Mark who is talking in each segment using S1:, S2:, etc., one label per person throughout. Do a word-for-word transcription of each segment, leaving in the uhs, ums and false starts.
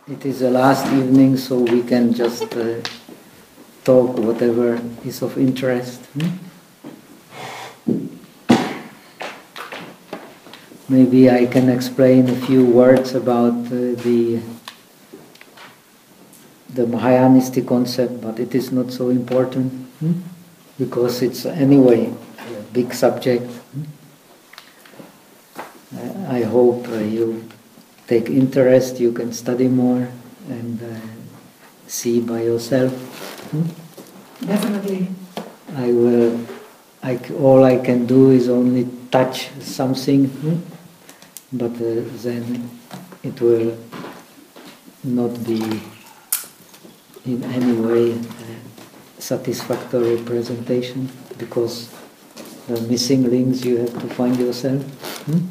S1: it is the last evening, so we can just uh, talk whatever is of interest. Hmm? Maybe I can explain a few words about uh, the the Mahayanistic concept, but it is not so important hmm? because it's anyway a big subject. Hmm? I, I hope uh, you take interest, you can study more and uh, see by yourself. Hmm?
S2: Definitely.
S1: I will. I, all I can do is only touch something, hmm? but uh, then it will not be in any way a satisfactory presentation because the missing links you have to find yourself. Hmm?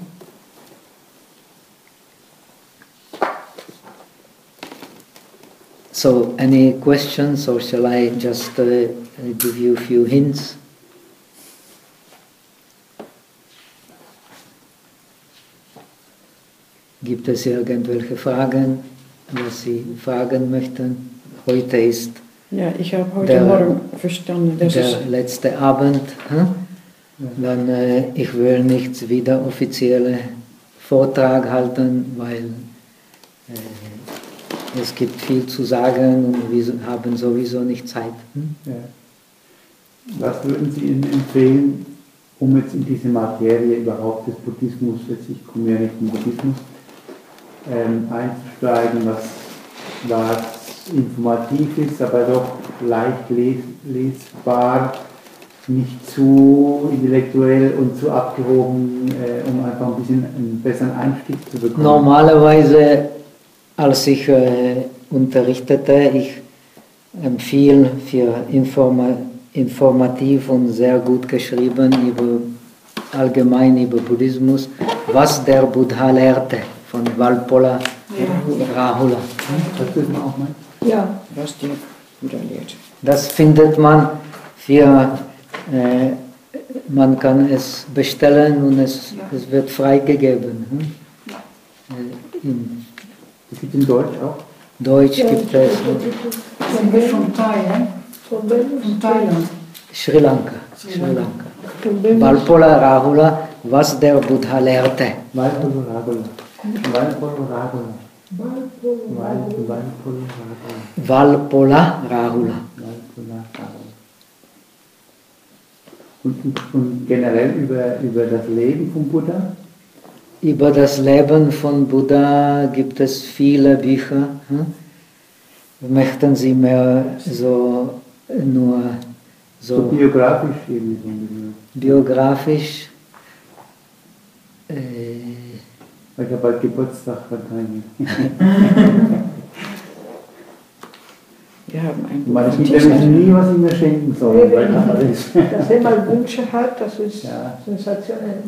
S1: So, any questions, or shall I just uh, give you a few hints? Gibt es irgendwelche Fragen, was Sie fragen möchten? Heute ist
S3: ja, ich habe heute
S1: der,
S3: Morgen verstanden, dass
S1: der
S3: es
S1: letzte Abend. Hm?
S3: Ja.
S1: Dann, äh, ich will nicht wieder offiziellen Vortrag halten, weil äh, es gibt viel zu sagen und wir haben sowieso nicht Zeit. Hm?
S4: Ja. Was würden Sie Ihnen empfehlen, um jetzt in diese Materie überhaupt des Buddhismus, jetzt ich komme ja nicht vom Buddhismus, ähm, einzusteigen, was, was informativ ist, aber doch leicht les lesbar, nicht zu intellektuell und zu abgehoben, äh, um einfach ein bisschen einen besseren Einstieg zu bekommen?
S1: Normalerweise, als ich äh, unterrichtete, ich empfehle für Informa informativ und sehr gut geschrieben über allgemein über Buddhismus, was der Buddha lehrte, von Walpola ja. Rahula.
S4: Das wissen wir auch mal.
S3: Ja, was der Buddha lehrt.
S1: Das findet man für, äh, man kann es bestellen und es, ja. es wird freigegeben. Hm?
S2: Ja.
S1: Äh, in
S4: Es gibt in Deutsch auch?
S1: Deutsch ja, gibt es.
S2: Von Thailand. Von Thailand.
S1: Sri Lanka. Sri Lanka. Walpola Rahula, was der Buddha lehrte.
S4: Walpola Rahula. Walpola Rahula.
S1: Walpola Rahula.
S4: Und, und, und generell über, über das Leben von Buddha?
S1: Über das Leben von Buddha gibt es viele Bücher. Hm? Möchten Sie mehr so nur so,
S4: so biografisch irgendwie?
S1: Biografisch? Äh,
S4: ich habe bald Geburtstag, wahrscheinlich.
S3: Wir haben ein Buch.
S4: Man sieht nämlich nie, was ich mir schenken soll.
S2: Nee, weil dass er mal Wünsche hat, das ist ja. sensationell.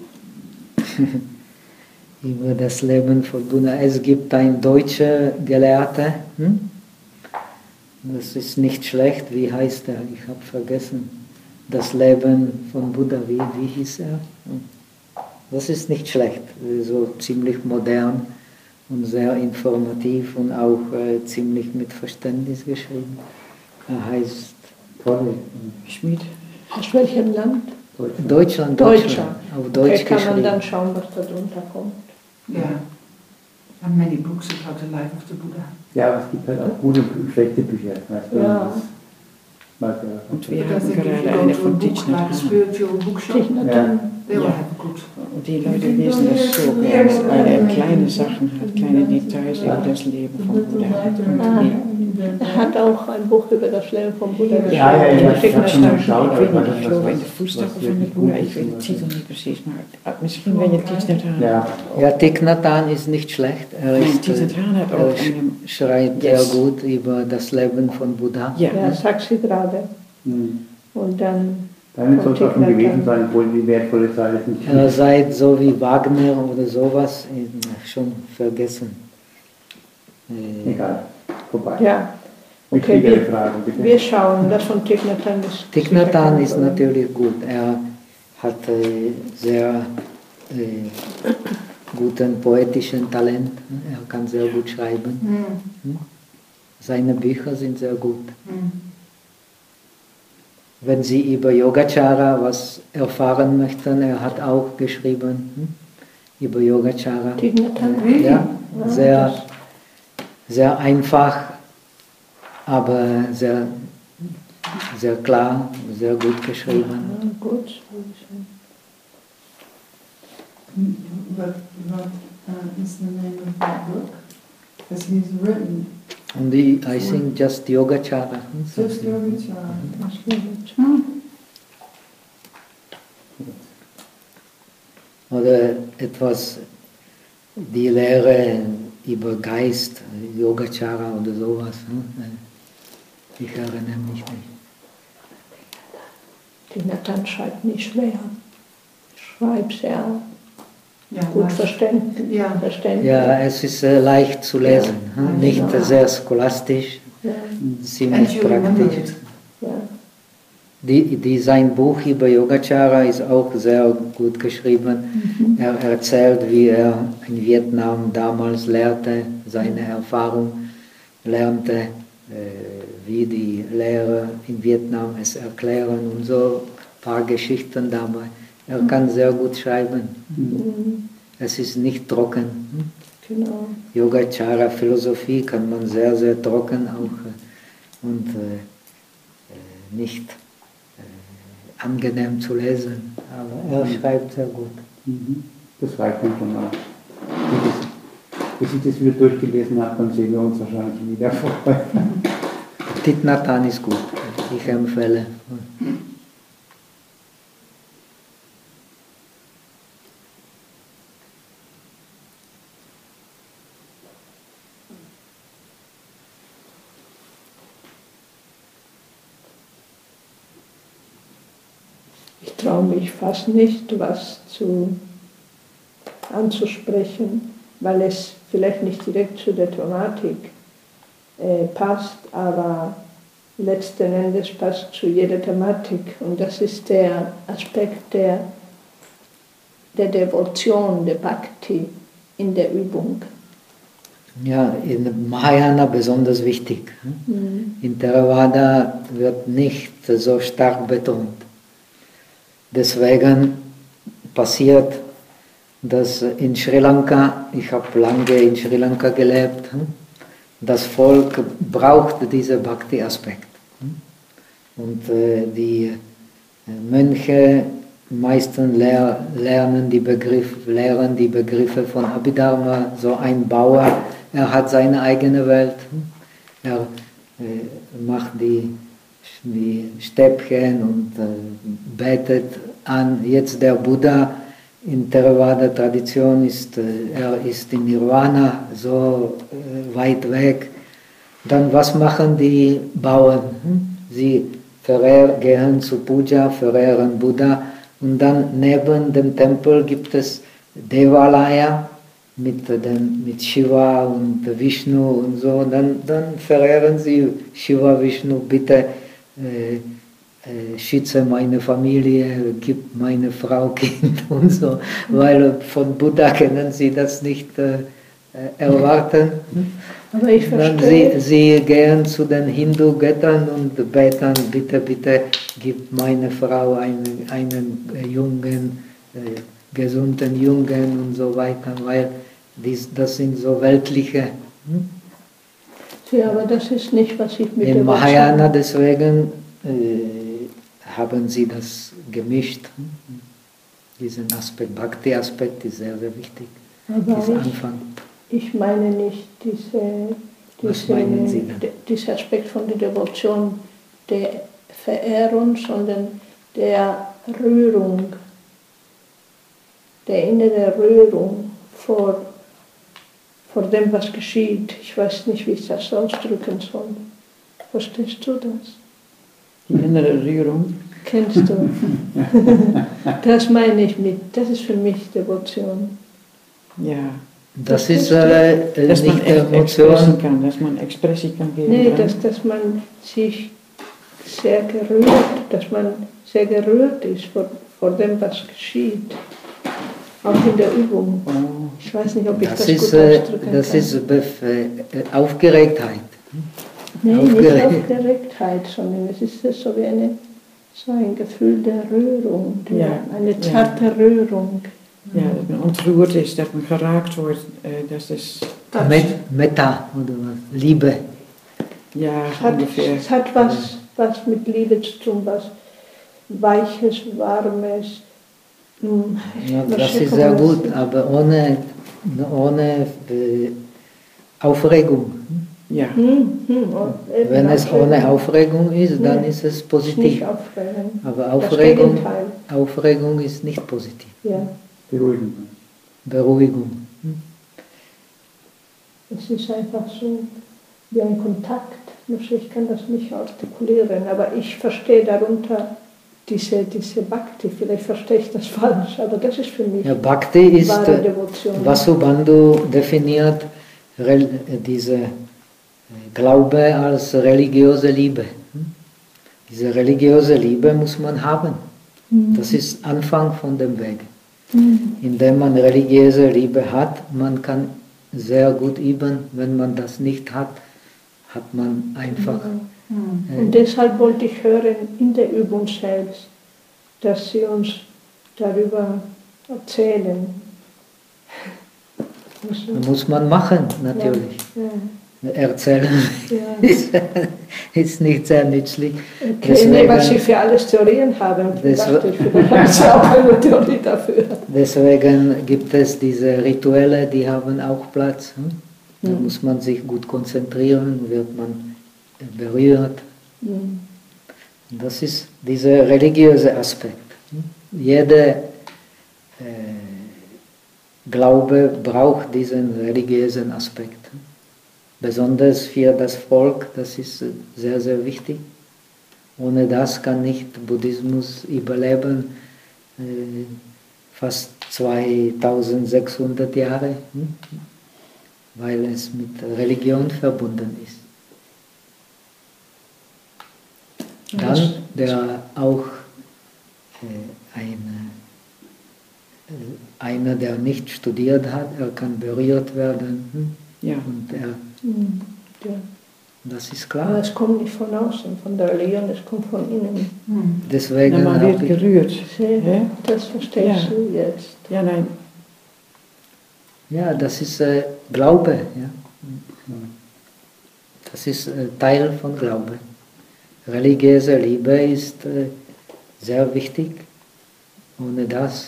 S1: Über das Leben von Buddha. Es gibt einen deutschen Gelehrter, hm? Das ist nicht schlecht, wie heißt er? Ich habe vergessen. Das Leben von Buddha, wie, wie hieß er? Das ist nicht schlecht, so ziemlich modern und sehr informativ und auch äh, ziemlich mit Verständnis geschrieben. Er heißt
S3: Schmid.
S2: Aus welchem Land?
S1: Deutschland. Deutschland. Deutschland. Auf Deutsch
S2: okay, kann man dann schauen, was da drunter kommt.
S5: Ja. And many books about the life of the Buddha.
S4: Ja, aber es gibt halt auch gute und schlechte Bücher. Weißt du?
S2: Ja.
S4: Das,
S3: und wir haben gerade eine von Thich Nhat Hanh.
S4: Ja.
S3: Ja. Und die Leute lesen das so gerne, weil er kleine Sachen hat, kleine Details über das Leben von Buddha.
S2: Ah, er hat auch ein Buch über das Leben von Buddha geschrieben.
S4: Ja, ja, ja, ich habe schon geschaut.
S3: Ich weet niet, ich geloof in de voetstappen van de Boeddha, ich weet den Titel nicht precies, maar misschien wenn je Thich Nhat Hanh.
S4: Ja,
S1: ja, Thich Nhat Hanh ist nicht schlecht. Er, ist,
S3: Thich Nhat Hanh hat auch
S1: er schreibt sehr yes. gut über das Leben von Buddha.
S2: Ja, ja sagt sie gerade.
S4: Hm.
S2: Und dann
S4: Dann soll es auch schon gewesen sein, obwohl die wertvolle Zeit ist nicht.
S1: Er seid so wie Wagner oder sowas, schon vergessen.
S4: Äh, Egal, vorbei.
S2: Ja. Okay, wir,
S4: Fragen, bitte.
S2: wir schauen, das von Thich Nhat Hanh ist.
S1: Thich Nhat Hanh ist natürlich gut. Er hat äh, sehr äh, guten poetischen Talent. Er kann sehr gut schreiben.
S2: Mhm.
S1: Seine Bücher sind sehr gut.
S2: Mhm.
S1: Wenn Sie über Yogacara was erfahren möchten, er hat auch geschrieben hm? über Yogacara. Ja, sehr, sehr einfach, aber sehr, sehr klar, sehr gut geschrieben.
S2: Ja, gut.
S5: What, what uh, is the name of that book? Because he's written.
S1: Und die, I think just Yogacara. Hm?
S5: Just Yogacara.
S1: Oder etwas, die Lehre über Geist, Yogacara oder sowas. Hm? Ich erinnere mich nicht.
S2: Die Nathan schreibt nicht schwer. Schreibt sehr
S5: Ja,
S2: gut
S5: leicht.
S2: verständlich.
S5: Ja.
S2: verständlich.
S1: Ja, es ist äh, leicht zu lesen,
S2: Ja.
S1: hm? Nicht
S2: Ja.
S1: äh, sehr scholastisch,
S2: Ja.
S1: ziemlich
S5: And you remember
S1: praktisch.
S5: it.
S2: Ja.
S1: Die, die, sein Buch über Yogacara ist auch sehr gut geschrieben.
S2: Mhm.
S1: Er erzählt, wie er in Vietnam damals lehrte, seine Erfahrung lernte, äh, wie die Lehrer in Vietnam es erklären und so ein paar Geschichten dabei. Er kann sehr gut schreiben.
S2: Mhm.
S1: Es ist nicht trocken.
S2: Genau.
S1: Yogacara Philosophie kann man sehr, sehr trocken auch äh, und äh, äh, nicht äh, angenehm zu lesen. Aber er schreibt sehr gut.
S4: Mhm. Das reicht dann schon auch. Bis ich das wieder durchgelesen habe, dann sehen wir uns wahrscheinlich wieder vorbei.
S1: Thich Nhat Hanh ist gut. Ich empfehle.
S2: Ich traue mich fast nicht, was zu, anzusprechen, weil es vielleicht nicht direkt zu der Thematik äh, passt, aber letzten Endes passt zu jeder Thematik. Und das ist der Aspekt der, der Devotion, der Bhakti in der Übung.
S1: Ja, in Mahayana besonders wichtig.
S2: Mhm.
S1: In Theravada wird nicht so stark betont. Deswegen passiert, dass in Sri Lanka, ich habe lange in Sri Lanka gelebt, das Volk braucht diesen Bhakti-Aspekt. Und äh, die Mönche meistens lehr, lernen die Begriffe, lehren die Begriffe von Abhidharma, so ein Bauer, er hat seine eigene Welt, er äh, macht die, die Stäbchen und äh, betet an. Jetzt der Buddha in Theravada-Tradition ist, äh, er ist in Nirvana, so äh, weit weg. Dann was machen die Bauern? Sie verehren, gehen zu Puja, verehren Buddha und dann neben dem Tempel gibt es Devalaya mit, dem, mit Shiva und Vishnu und so. Dann, dann verehren sie Shiva, Vishnu, bitte äh, äh, schütze meine Familie, gib meine Frau Kind und so, weil von Buddha können sie das nicht äh, erwarten.
S2: Aber ich
S1: Dann
S2: verstehe.
S1: sie, sie gehen zu den Hindu-Göttern und beten, bitte, bitte, gib meine Frau einen, einen jungen, äh, gesunden Jungen und so weiter, weil dies, das sind so weltliche. Hm?
S2: Ja, aber das ist nicht, was ich mit
S1: In
S2: der
S1: Mahayana deswegen äh, haben sie das gemischt. Hm? Diesen Aspekt, Bhakti-Aspekt ist sehr, sehr wichtig.
S2: Aber
S1: Dieser
S2: ich,
S1: Anfang.
S2: ich meine nicht diese,
S1: Was
S2: diese,
S1: meinen Sie denn?
S2: de- dieser Aspekt von der Devotion, der Verehrung, sondern der Rührung, der innere Rührung vor, vor dem, was geschieht. Ich weiß nicht, wie ich das ausdrücken soll. Verstehst du das?
S3: Die innere Rührung.
S2: Kennst du? Das meine ich mit, das ist für mich Devotion.
S3: Ja.
S1: Das ist äh,
S3: Dass man
S1: nicht
S3: echt expressen
S1: Emotion.
S3: kann, dass man Expressie kann geben
S2: Nee,
S3: kann.
S2: dass, dass man sich sehr gerührt, dass man sehr gerührt ist vor, vor dem, was geschieht. auch in der Übung.
S3: Oh.
S2: Ich weiß nicht, ob ich
S1: Das
S2: das,
S1: ist,
S2: gut
S1: äh,
S2: ausdrücken
S1: das
S2: kann.
S1: ist Bef äh, Aufgeregtheit.
S2: Nein,
S1: Aufgeregt.
S2: nicht Aufgeregtheit, sondern es ist so wie eine, so ein Gefühl der Rührung, der,
S3: Ja,
S2: eine zarte Rührung.
S3: Ja, dat men ontroerd is, dat men geraakt wordt, äh, dat is,
S1: Met, Metta oder was? Liebe.
S3: ja,
S2: Es hat,
S3: ungefähr.
S2: es hat was, was mit Liebe zu tun, was Weiches, Warmes. hm,
S1: Ja,
S2: was
S1: das ist
S2: kann
S1: sehr
S2: man
S1: gut,
S2: sagen?
S1: aber ohne, ohne äh, Aufregung.
S3: Ja,
S2: Hm, hm, und eben
S1: Wenn es
S2: Aufregung.
S1: ohne Aufregung ist, dann
S2: Ja.
S1: ist es
S2: Ist
S1: positiv.
S2: nicht aufregen.
S1: Aber
S2: Das
S1: Aufregung,
S2: Gegenteil.
S1: Aufregung ist nicht positiv.
S2: Ja,
S4: Beruhigen.
S1: Beruhigung.
S2: es ist einfach so wie ein Kontakt. Ich kann das nicht artikulieren, aber ich verstehe darunter diese, diese Bhakti. Vielleicht verstehe ich das falsch, aber das ist für mich
S1: Ja, Bhakti ist,
S2: wahre
S1: äh,
S2: Devotion.
S1: Vasubandhu definiert rel- diese äh, Glaube als religiöse Liebe. Diese religiöse Liebe muss man haben. Das ist Anfang von dem Weg. Indem man religiöse Liebe hat, man kann sehr gut üben. Wenn man das nicht hat, hat man einfach... Äh,
S2: Und deshalb wollte ich hören in der Übung selbst, dass Sie uns darüber erzählen.
S1: Das muss man machen, natürlich.
S2: Ja,
S1: Erzählen
S2: ja.
S1: ist, ist nicht sehr nützlich.
S2: Okay, nee, was Sie für alles Theorien haben. Ich
S1: Das-
S2: dachte, vielleicht haben Sie auch eine Theorie dafür.
S1: Deswegen gibt es diese Rituelle, die haben auch Platz. Hm? Da
S2: Mhm.
S1: muss man sich gut konzentrieren, wird man berührt.
S2: Hm.
S1: Das ist dieser religiöse Aspekt. Hm? Jeder äh, Glaube braucht diesen religiösen Aspekt. Besonders für das Volk, das ist sehr, sehr wichtig. Ohne das kann nicht Buddhismus überleben, äh, fast zweitausendsechshundert Jahre, hm? weil es mit Religion verbunden ist. Dann, der auch äh, ein, äh, einer, der nicht studiert hat, er kann berührt werden. Hm?
S3: ja.
S1: Und er,
S2: Hm. Ja.
S1: das ist
S2: Aber
S1: klar.
S2: es kommt nicht von außen, von der Religion, es kommt von innen.
S5: Mm.
S1: Deswegen
S3: Na, man
S1: habe
S3: wird
S1: ich,
S3: gerührt.
S2: Sehr,
S3: Hä?
S2: das verstehst
S3: Ja.
S2: du jetzt.
S3: Ja, nein,
S1: ja, das ist äh, Glaube. Ja. Das ist äh, Teil von Glaube. Religiöse Liebe ist äh, sehr wichtig. Ohne das,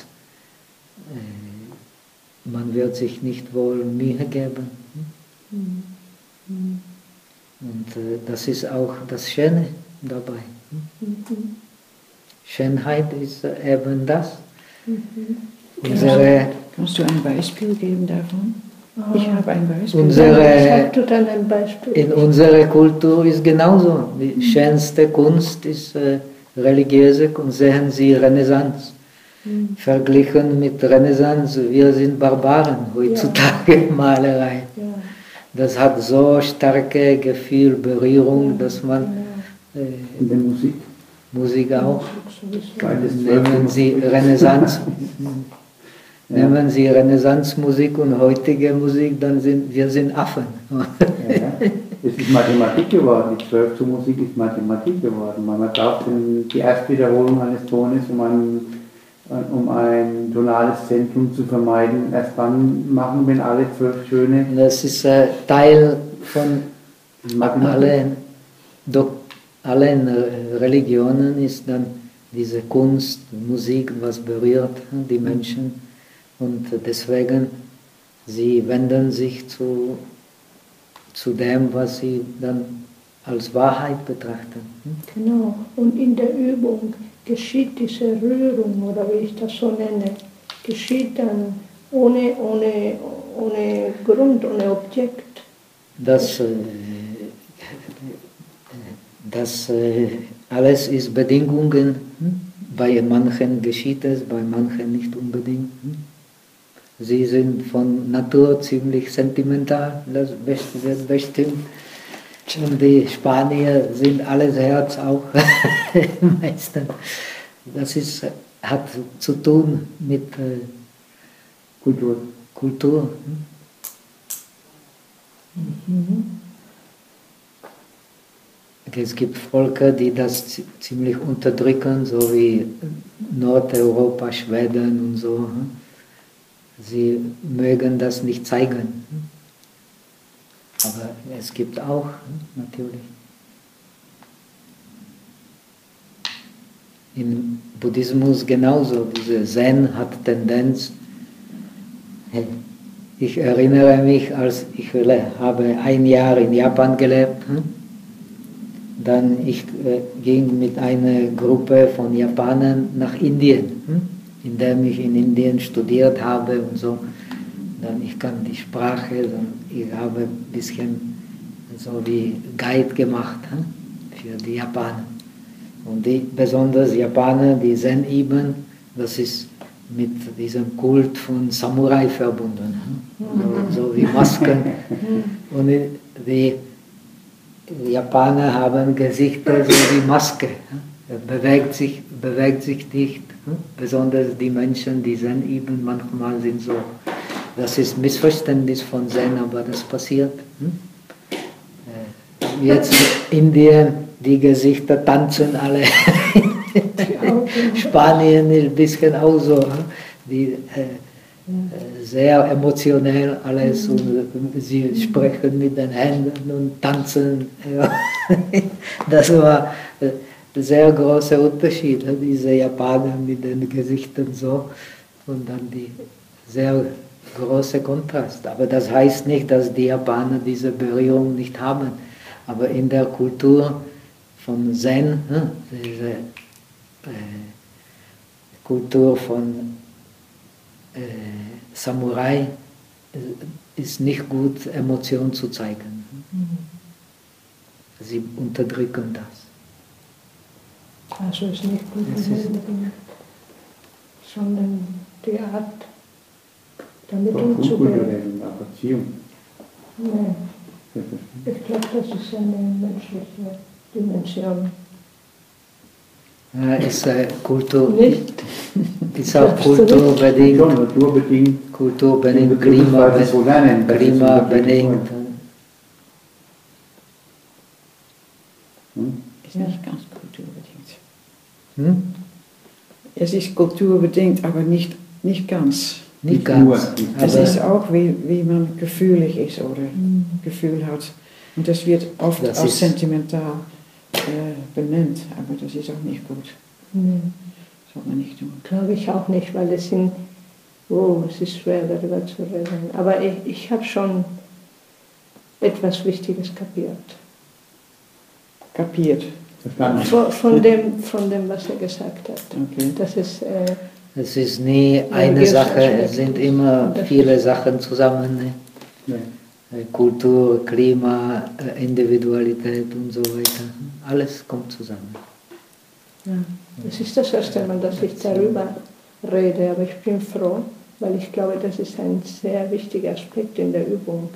S1: äh, man wird sich nicht wohl Mühe geben.
S2: Hm. Hm.
S1: Und äh, das ist auch das Schöne dabei.
S2: Mhm.
S1: Schönheit ist äh, eben das.
S2: Mhm.
S1: Unsere,
S3: kannst du ein Beispiel geben davon?
S2: Ah.
S3: Ich habe ein Beispiel.
S1: Unsere-
S2: Sag du dann ein Beispiel.
S1: in unserer Kultur ist genauso. Die schönste Kunst ist äh, religiöse Kunst. Sehen Sie Renaissance.
S2: Hm.
S1: Verglichen mit Renaissance, wir sind Barbaren heutzutage, Malerei.
S2: Ja.
S1: Das hat so starke Gefühl, Berührung, dass man
S2: Ja.
S1: äh,
S4: In der Musik.
S1: Musik auch.
S2: Sowieso.
S4: Beides
S1: Nehmen Sie Renaissance, nehmen Sie Renaissance-Musik und heutige Musik, dann sind wir sind Affen.
S4: Ja, ja. Es ist Mathematik geworden, die Zwölftonmusik ist Mathematik geworden. Man braucht den- die Erstwiederholung eines Tones, um ein, um ein tonales Zentrum zu vermeiden. Erst dann machen, wenn alle zwölf schöne
S1: Das ist äh, Teil von
S4: Mathematik.
S1: allen, Dok allen äh, Religionen ist dann diese Kunst, Musik, was berührt die Menschen. Und deswegen, sie wenden sich zu, zu dem, was sie dann als Wahrheit betrachten.
S2: Genau. Und in der Übung geschieht diese Rührung, oder wie ich das so nenne, geschieht dann ohne, ohne, ohne Grund, ohne Objekt.
S1: Das, äh, das äh, alles ist Bedingungen. Hm? Bei manchen geschieht es, bei manchen nicht unbedingt. Hm? Sie sind von Natur ziemlich sentimental, das wird bestimmt. Und die Spanier sind alles Herz auch, meistens. Das ist, hat zu tun mit,
S4: Kultur.
S1: Kultur.
S2: Mhm.
S1: Es gibt Völker, die das ziemlich unterdrücken, so wie Nordeuropa, Schweden und so. Sie mögen das nicht zeigen. Aber es gibt auch, natürlich. Im Buddhismus genauso. Diese Zen hat Tendenz. Ich erinnere mich, als ich habe ein Jahr in Japan gelebt. Dann ich äh, ging mit einer Gruppe von Japanern nach Indien, hm? in der ich in Indien studiert habe und so. Dann ich kann die Sprache, dann ich habe ein bisschen so wie Guide gemacht hm? für die Japaner. Und die besonders Japaner, die Zen üben, das ist mit diesem Kult von Samurai verbunden, hm? so, so wie Masken. Und die Die Japaner haben Gesichter so wie Maske. Er bewegt sich, bewegt sich nicht. Besonders die Menschen, die Zen üben, manchmal sind so. Das ist Missverständnis von Zen, aber das passiert. Jetzt in Indien, die Gesichter tanzen alle. Spanien ist ein bisschen auch so. Die, sehr emotionell alles und sie sprechen mit den Händen und tanzen. Ja. Das war ein sehr großer Unterschied, diese Japaner mit den Gesichtern so und dann die sehr große Kontrast. Aber das heißt nicht, dass die Japaner diese Berührung nicht haben. Aber in der Kultur von Zen, diese äh, Kultur von Äh, Samurai äh, ist nicht gut, Emotionen zu zeigen. Mhm. Sie unterdrücken das.
S2: Also ist nicht gut,
S1: es ist
S2: sondern die Art, damit
S4: Doch
S2: umzugehen.
S4: Erziehung.
S2: Nein, ich glaube, das ist eine menschliche Dimension.
S1: Ja, ist äh, Kultur.
S2: Nicht?
S1: Ist auch kulturbedingt.
S4: Schon, kulturbedingt.
S1: Kulturbedingt, Klimabedingt.
S4: So lernen,
S1: Klimabedingt.
S3: Hm? Ist nicht ganz kulturbedingt.
S1: Hm?
S3: Es ist kulturbedingt, aber nicht, nicht ganz.
S1: Nicht ganz.
S3: Es ist auch, wie, wie man gefühlig ist oder mhm. Gefühl hat. Und das wird oft
S1: das
S3: als sentimental äh, benannt, aber das ist auch nicht gut.
S2: Mhm.
S3: Soll man nicht tun.
S2: Glaube ich auch nicht, weil es sind, oh, es ist schwer darüber zu reden. Aber ich, ich habe schon etwas Wichtiges kapiert.
S3: Kapiert?
S2: Von, von, dem, von dem, was er gesagt hat.
S3: Okay.
S2: Das ist, äh,
S1: es ist nie eine Sache, es sind immer viele Sachen zusammen. Ne? Ja. Kultur, Klima, Individualität und so weiter. Alles kommt zusammen.
S2: Ja. Das ist das erste Mal, dass ich darüber rede, aber ich bin froh, weil ich glaube, das ist ein sehr wichtiger Aspekt in der Übung.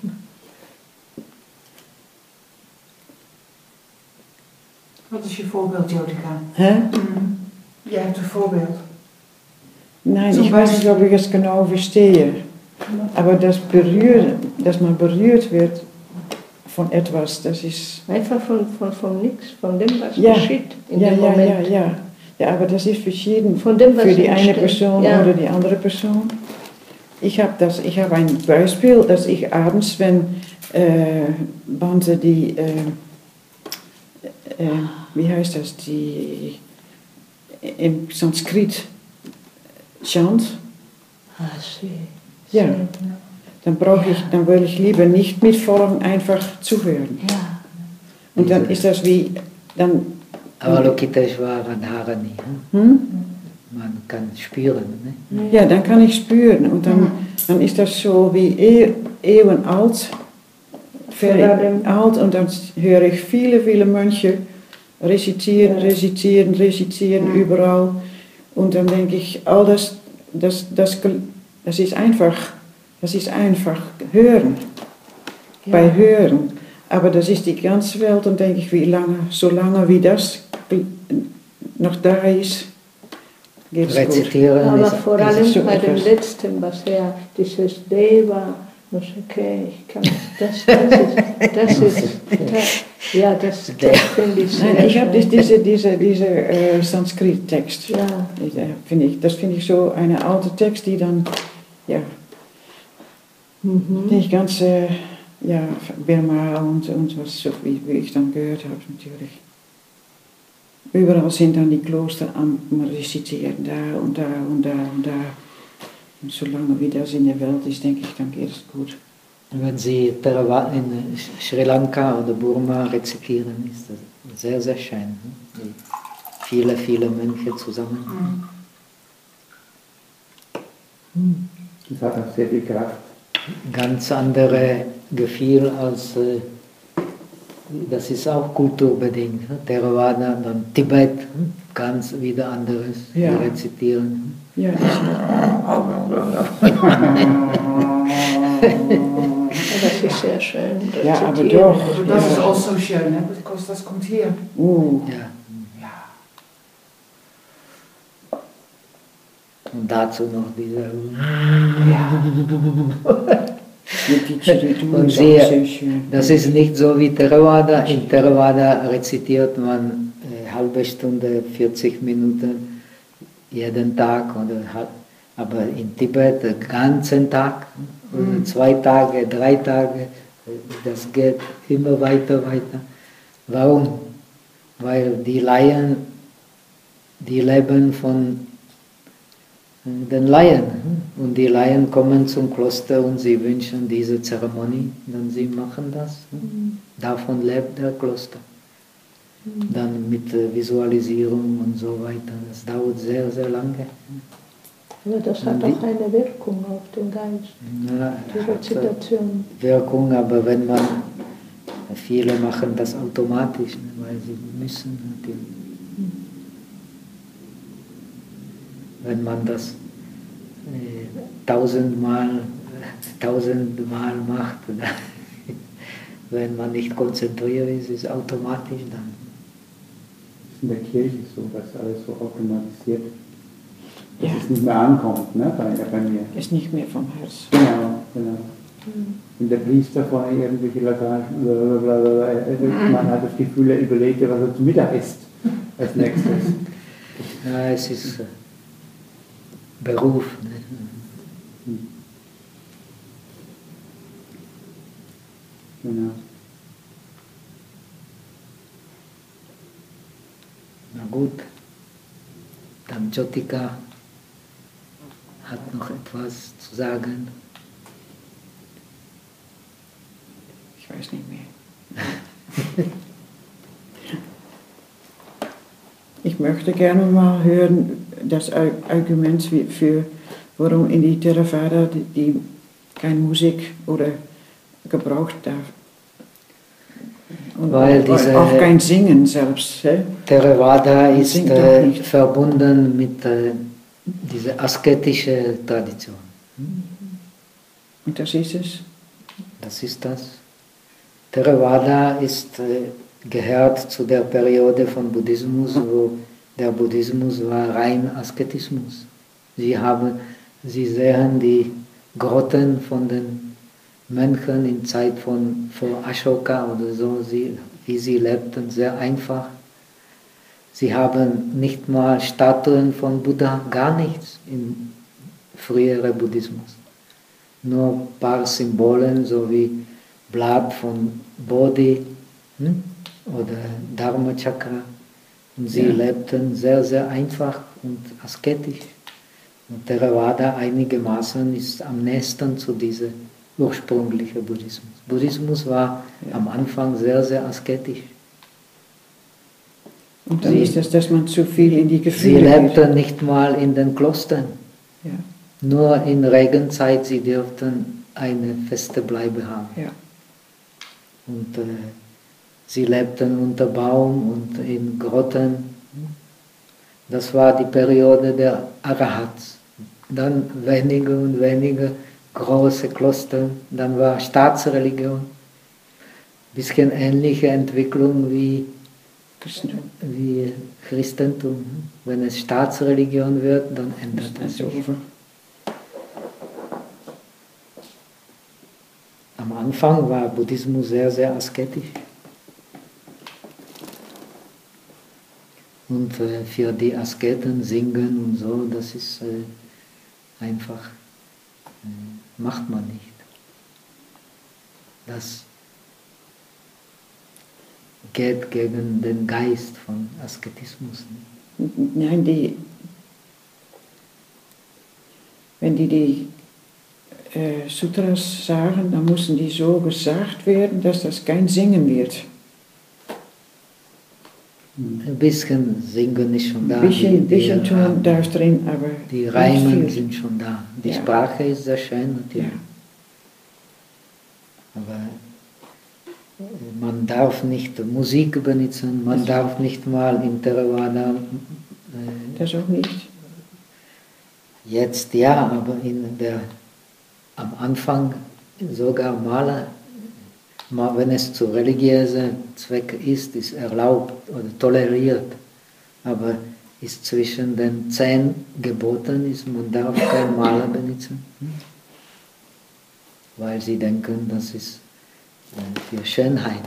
S5: Wat is je voorbeeld, Jodica?
S3: Hä?
S5: Mm. Jij hebt een voorbeeld.
S3: Nein, ich weiß nicht, ob ich es genau verstehe. Aber das berühren, dass man berührt wird von etwas, das ist...
S2: Einfach von, von, von nichts, von dem, was
S3: ja.
S2: geschieht in
S3: ja,
S2: dem
S3: ja,
S2: Moment.
S3: Ja, ja, ja, aber das ist verschieden
S2: von dem, was
S3: für die
S2: entsteht.
S3: eine Person
S2: ja.
S3: oder die andere Person. Ich habe das, ich habe ein Beispiel, dass ich abends, wenn äh, Bande die, äh, äh, wie heißt das, die im Sanskrit chant.
S2: Ah, sie.
S3: Ja, dann brauche ich, dann will ich lieber nicht mitfolgen, einfach zuhören.
S2: Ja.
S3: Und dann ist das wie, dann...
S1: Avalokiteshvara Dharani.
S3: Hm?
S1: Man kann spüren. Ne?
S3: Ja, dann kann ich spüren und dann, dann ist das so wie e Eeuwen alt, alt und dann höre ich viele, viele Mönche rezitieren, rezitieren, rezitieren überall und dann denke ich, all das, das, das, das ist einfach, das ist einfach hören, ja. Bei hören, aber das ist die ganze Welt und denke ich, wie lange, so lange wie das noch da ist, geht es gut.
S1: Rezitieren
S2: Aber
S1: ist,
S2: vor
S3: ist
S2: allem
S3: so
S2: bei dem
S3: etwas.
S2: letzten, was er, dieses Deva, muss okay, ich kann das, das ist, das ist, das, ja, das, das finde ich sehr
S3: Nein, ich habe
S2: schön.
S3: diese, diese, diese äh, Sanskrit-Text.
S2: Ja,
S3: Ich, äh, find ich, das finde ich so eine alte Text, die dann, ja,
S2: mhm.
S3: nicht ganz, äh, ja, Birma und, und was, so wie, wie ich dann gehört habe natürlich. Überall sind dann die Kloster am Rezitieren, da und da und da und da. Und solange wie das in der Welt ist, denke ich, dann geht es gut.
S1: wenn Sie Theravada in Sri Lanka oder Burma rezitieren, ist das sehr, sehr schön. Ne? Die viele, viele Mönche zusammen.
S4: Das hat auch sehr viel Kraft.
S1: Ganz andere Gefühl als, äh, das ist auch kulturbedingt. Ne? Theravada, dann Tibet, hm? Ganz wieder anderes,
S3: Ja.
S1: die rezitieren.
S3: Ja, das
S2: Das ist sehr schön.
S3: Ja, aber
S2: rezitieren.
S3: doch.
S5: Also das ist auch so schön, ne? Because das kommt hier.
S3: uh,
S1: Ja.
S5: Ja.
S1: Und dazu noch diese.
S3: die Didgeridoo
S1: Und
S3: ist auch
S1: sie-
S3: sehr schön.
S1: Das ist nicht so wie Theravada. In Theravada rezitiert man äh, halbe Stunde, vierzig Minuten jeden Tag. Oder halb, aber in Tibet den ganzen Tag, oder zwei Tage, drei Tage. äh, Das geht immer weiter, weiter. Warum? Weil die Laien, die leben von den Laien. Und die Laien kommen zum Kloster und sie wünschen diese Zeremonie, dann sie machen das. Davon lebt der Kloster. Dann mit Visualisierung und so weiter. Das dauert sehr, sehr lange.
S2: Aber das hat auch eine Wirkung auf den Geist,
S1: Ja,
S2: die
S1: hat
S2: Rezitation.
S1: Wirkung, aber wenn man, viele machen das automatisch, ne, weil sie müssen natürlich. Wenn man das äh, tausendmal, äh, tausendmal macht, dann, wenn man nicht konzentriert ist, ist es automatisch dann.
S4: In der Kirche so, dass alles so automatisiert, dass
S3: Ja.
S4: es nicht mehr ankommt, ne, bei, bei mir.
S3: Ist nicht mehr vom Herz.
S4: Genau, genau. Wenn der Priester vorne irgendwelche lateinischen, blablabla, man hat das Gefühl, er überlegt ja, was er zum Mittag isst als nächstes.
S1: Ja, es ist äh, Beruf. Ne?
S4: Genau.
S1: Na gut, dann Jyotika hat noch etwas zu sagen.
S3: Ich weiß nicht mehr. Ich möchte gerne mal hören, das Argument für, warum in die Theravada die, die keine Musik oder gebraucht darf. Und
S1: Weil
S3: auch,
S1: diese-
S3: auch kein Singen selbst. He?
S1: Theravada ist
S3: Singt doch
S1: äh,
S3: nicht.
S1: verbunden mit äh, dieser asketischen Tradition.
S3: Und das ist es.
S1: Das ist das. Theravada ist, äh, gehört zu der Periode von Buddhismus, wo der Buddhismus war rein Asketismus. Sie, haben, sie sehen die Grotten von den Mönchen in Zeit von vor Ashoka oder so, sie, wie sie lebten, sehr einfach. Sie haben nicht mal Statuen von Buddha, gar nichts im früheren Buddhismus. Nur ein paar Symbolen, so wie Blatt von Bodhi hm? oder Dharma-Chakra. Und sie
S3: Ja.
S1: lebten sehr, sehr einfach und asketisch. Und Theravada einigermaßen ist am nächsten zu diesem ursprünglichen Buddhismus. Buddhismus war
S3: Ja.
S1: am Anfang sehr, sehr asketisch.
S3: Und dann
S1: Sie-
S3: ist es, dass man zu viel in die
S1: Sie
S3: Gefühle geht.
S1: lebten nicht mal in den Klostern.
S3: Ja,
S1: Nur in Regenzeit, sie dürften eine feste Bleibe haben.
S3: ja.
S1: Und äh, sie lebten unter Baum und in Grotten. Das war die Periode der Arahats. Dann weniger und weniger große Kloster. Dann war Staatsreligion. Bisschen ähnliche Entwicklung wie wie Christentum. Wenn es Staatsreligion wird, dann ändert es sich. Am Anfang war Buddhismus sehr, sehr asketisch. Und äh, für die Asketen singen und so, das ist äh, einfach, äh, macht man nicht. Das geht gegen den Geist von Asketismus.
S3: Nein, die, wenn die die äh, Sutras sagen, dann müssen die so gesagt werden, dass das kein Singen wird.
S1: Ein bisschen Singen ist schon da.
S3: Ein bisschen,
S1: die,
S3: bisschen
S1: die,
S3: tun darf drin, aber
S1: die Reimen
S3: nicht viel.
S1: sind schon da. Die
S3: Ja.
S1: Sprache ist sehr schön natürlich.
S3: Ja.
S1: Aber man darf nicht Musik benutzen, man
S3: Das-
S1: darf nicht mal in Theravada, äh,
S3: Das auch nicht.
S1: jetzt ja, aber in der, am Anfang sogar mal, mal wenn es zu religiösen Zwecken ist, ist erlaubt oder toleriert. Aber ist zwischen den zehn Geboten, ist, man darf kein Maler benutzen. Weil sie denken, das ist für Schönheit.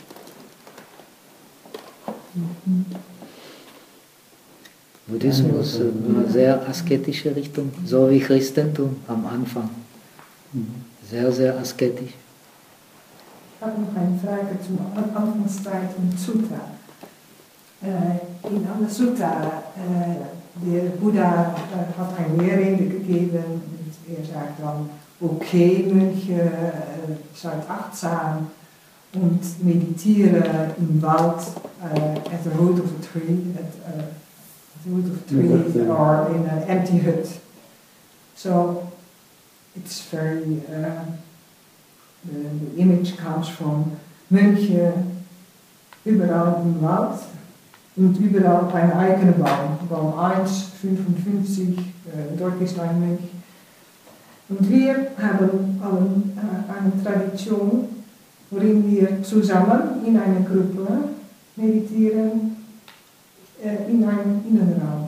S1: Buddhismus war sehr asketische Richtung, so wie Christentum am Anfang. Sehr, sehr asketisch.
S5: Ich habe noch eine Frage zum Anfangszeit im Sutta. Äh, in einer Sutta, äh, der Buddha äh, hat eine Lehrrede gegeben und er sagt dann, okay Mönche, äh, seid achtsam und meditiere im Wald uh, at the root of a tree, at, uh, at the root of a tree or in an empty hut. So it's very, uh, the, the image comes from Mönche überall im Wald und überall ein eigener Baum. Baum eins, fünfundfünfzig, äh, dort ist ein Mönch. Und wir haben allen, äh, eine Tradition, worin wir zusammen in einer Gruppe meditieren, äh, in einem Innenraum.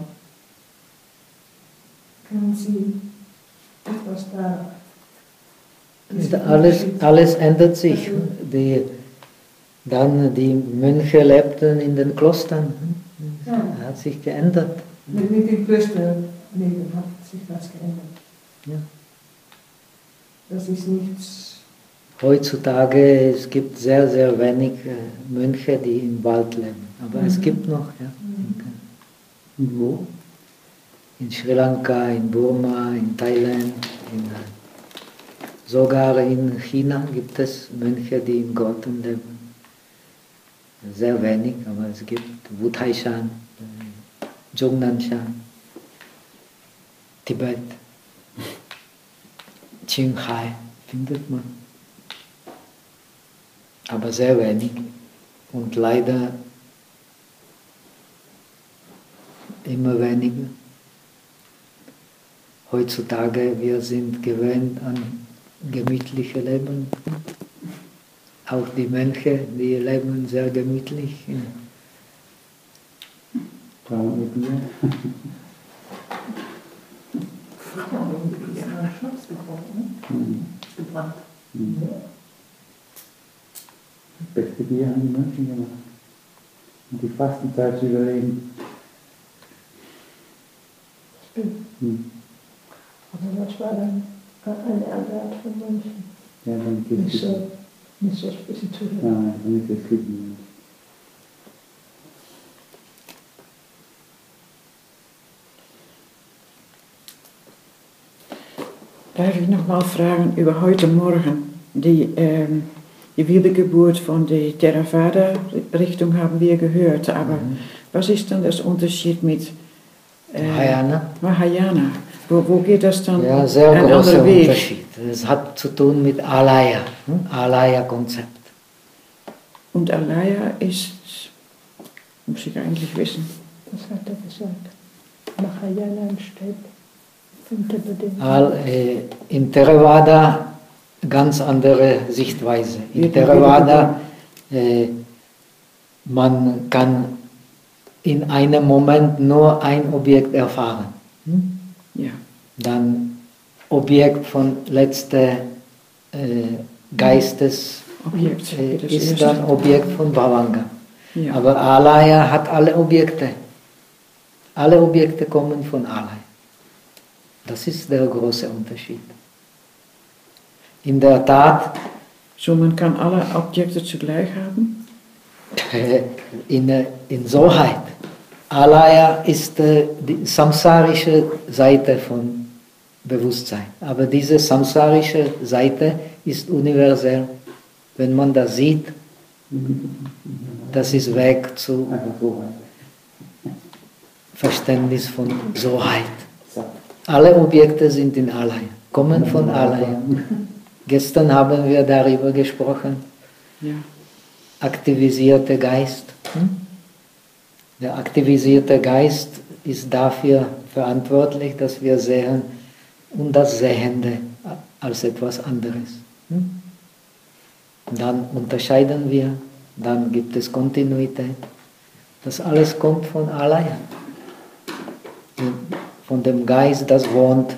S5: Können Sie etwas da?
S1: Alles, alles ändert sich. Die, dann die Mönche lebten in den Klostern.
S5: Ja.
S1: Hat sich geändert.
S5: Mit, mit dem Klösterleben hat sich das geändert.
S1: Ja.
S5: Das ist nichts.
S1: Heutzutage es gibt sehr, sehr wenig Mönche, die im Wald leben. Aber
S5: Mhm.
S1: es gibt noch. Ja.
S4: Und wo?
S1: In Sri Lanka, in Burma, in Thailand, in, sogar in China gibt es Mönche, die im Garten leben. Sehr wenig, aber es gibt Wudhaishan, Zhongnanshan, Tibet, Qinghai findet man. Aber sehr wenig. Und leider immer weniger. Heutzutage, wir sind gewöhnt an gemütliche Leben. Auch die Mönche, die leben sehr gemütlich.
S4: Frauen mit Bier.
S5: Frauen haben ja Schnaps getrunken,
S4: Mhm.
S5: gebrannt.
S4: Mhm. Das beste Bier haben die Mönche gemacht. Und die Fastenzeit zu überleben.
S2: Stimmt.
S4: Mhm.
S2: Aber das war dann eine andere Art von Mönchen.
S4: Ja, dann geht's
S2: Nicht
S4: gut.
S2: so, nicht so spirituell.
S4: Nein, dann ist es gut.
S3: Darf ich noch mal fragen über heute Morgen? Die, ähm, die Wiedergeburt von der Theravada-Richtung haben wir gehört, aber
S1: Mhm.
S3: was ist dann das Unterschied mit äh,
S1: Mahayana.
S3: Mahayana? Wo, wo geht das dann
S1: Ja, sehr
S3: ein
S1: großer
S3: anderer Weg?
S1: Unterschied. Es hat zu tun mit Alaya, hm? Alaya-Konzept.
S3: Und Alaya ist, muss ich eigentlich wissen,
S2: Das hat er gesagt. Mahayana entsteht unter Bedingungen.
S1: Al, äh, in Theravada ganz andere Sichtweise. In
S3: Wird
S1: Theravada äh, man kann in einem Moment nur ein Objekt erfahren. Hm?
S3: Ja.
S1: Dann Objekt von letzter äh, Geistes
S3: Objekt.
S1: äh,
S3: Das
S1: ist
S3: erste.
S1: dann Objekt von Bhavanga.
S3: Ja.
S1: Aber Alaya hat alle Objekte. Alle Objekte kommen von Alaya. Das ist der große Unterschied. In der Tat,
S3: So, man kann alle Objekte zugleich haben?
S1: in, in Soheit, Alaya ist die samsarische Seite von Bewusstsein. Aber diese samsarische Seite ist universell. Wenn man das sieht, das ist Weg zu
S4: Einfach so weit.
S1: Verständnis von Soheit. Alle Objekte sind in Alaya, kommen von Alaya. Gestern haben wir darüber gesprochen.
S3: Ja.
S1: Aktivisierte Geist. Der aktivisierte Geist ist dafür verantwortlich, dass wir sehen und das Sehende als etwas anderes. Dann unterscheiden wir, dann gibt es Kontinuität. Das alles kommt von Alaya. Von dem Geist, das wohnt.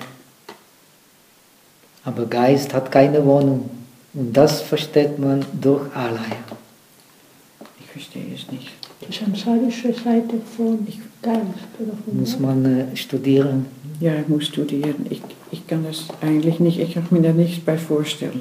S1: Aber Geist hat keine Wohnung. Und das versteht man durch Alaya.
S3: Ich verstehe es nicht.
S2: Die samsarische Seite von Geist oder von
S1: Muss man äh, studieren.
S3: Ja, ich muss studieren. Ich, ich kann das eigentlich nicht, ich kann mir da nichts bei vorstellen.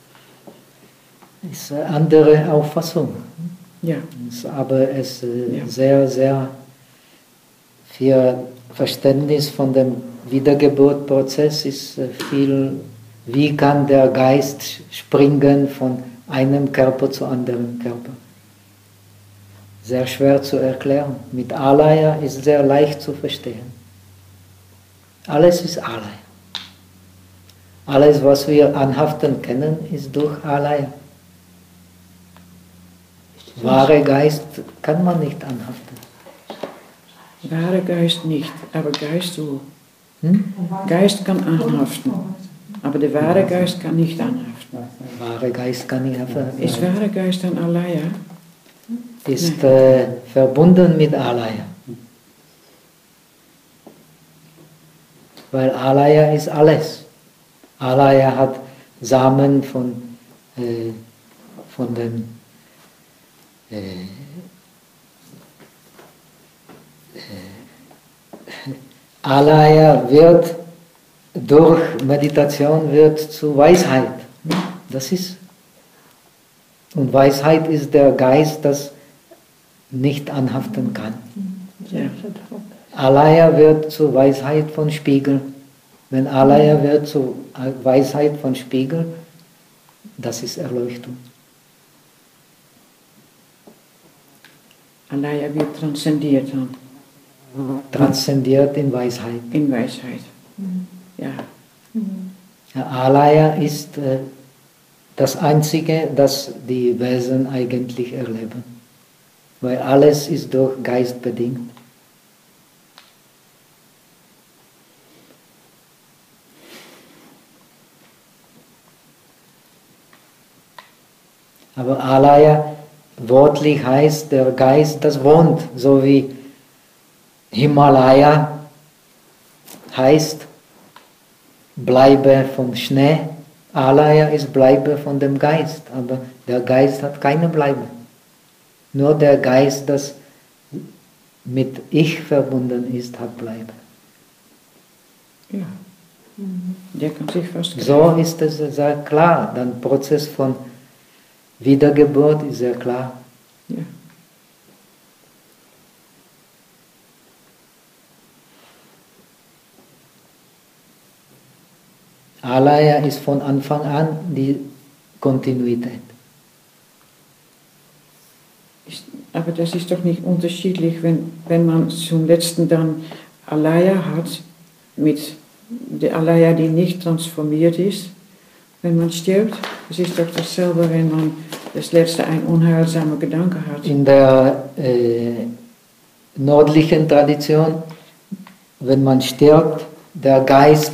S1: Ist eine andere Auffassung.
S3: Ja.
S1: Ist aber es äh,
S3: Ja.
S1: sehr, sehr für Verständnis von dem Wiedergeburtprozess ist äh, viel, wie kann der Geist springen von einem Körper zu anderen Körper. Sehr schwer zu erklären. Mit Alaya ist sehr leicht zu verstehen. Alles ist Alaya. Alles, was wir anhaften kennen, ist durch Alaya. Wahre Geist kann man nicht anhaften.
S3: Wahre Geist nicht, aber Geist so.
S1: Hm?
S3: Geist kann anhaften, aber der wahre Geist kann nicht anhaften.
S1: Wahre Geist kann nicht anhaften.
S3: Ist wahre Geist dann Alaya?
S1: Ist äh, verbunden mit Alaya. Weil Alaya ist alles. Alaya hat Samen von, äh, von den äh, äh, Alaya wird durch Meditation wird zu Weisheit. Das ist. Und Weisheit ist der Geist, das nicht anhaften kann.
S3: Ja.
S1: Alaya wird zur Weisheit von Spiegel. Wenn Alaya wird zur Weisheit von Spiegel, das ist Erleuchtung.
S3: Alaya wird transzendiert dann,
S1: Transzendiert in Weisheit.
S3: in Weisheit. Ja.
S1: Ja, Alaya ist äh, das Einzige, das die Wesen eigentlich erleben. Weil alles ist durch Geist bedingt. Aber Alaya wortlich heißt der Geist, das wohnt, so wie Himalaya heißt Bleibe vom Schnee. Alaya ist Bleibe von dem Geist, aber der Geist hat keine Bleibe. Nur der Geist, das mit Ich verbunden ist, hat Bleibe.
S3: Ja. Der kann sich fast
S1: So ist es sehr klar. Der Prozess von Wiedergeburt ist sehr klar.
S3: Ja.
S1: Alaya ist von Anfang an die Kontinuität.
S3: Ist, aber das ist doch nicht unterschiedlich, wenn, wenn man zum letzten dann Alaya hat, mit der Alaya, die nicht transformiert ist, wenn man stirbt. Es ist doch dasselbe, wenn man das letzte ein unheilsamer Gedanke hat.
S1: In der äh, nördlichen Tradition, wenn man stirbt, der Geist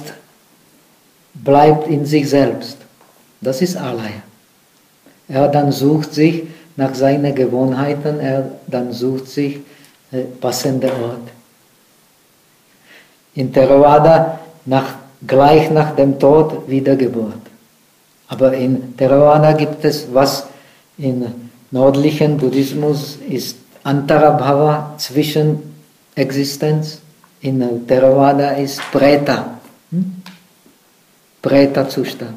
S1: bleibt in sich selbst. Das ist Alaya. Er dann sucht sich nach seinen Gewohnheiten, er dann sucht sich äh, passende Ort. In Theravada nach, gleich nach dem Tod Wiedergeburt. Aber in Theravada gibt es, was im nördlichen Buddhismus ist Antarabhava, Zwischenexistenz. In Theravada ist Preta, hm? Preta-Zustand.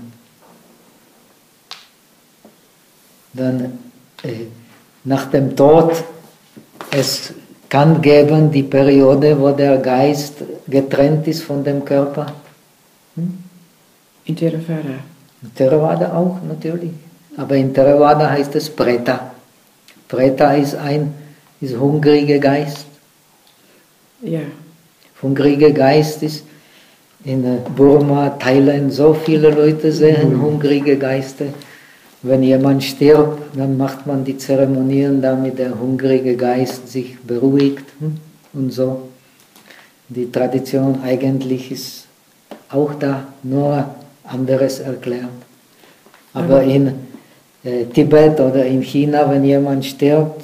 S1: Dann äh, nach dem Tod, es kann geben die Periode, wo der Geist getrennt ist von dem Körper. Hm?
S3: In Theravada.
S1: In Theravada auch natürlich. Aber in Theravada heißt es Preta. Preta ist ein ist hungriger Geist.
S3: Ja.
S1: Hungriger Geist ist in Burma, Thailand, so viele Leute sehen mhm. hungrige Geister. Wenn jemand stirbt, dann macht man die Zeremonien, damit der hungrige Geist sich beruhigt und so. Die Tradition eigentlich ist auch da, nur anderes erklärt. Aber in äh, Tibet oder in China, wenn jemand stirbt,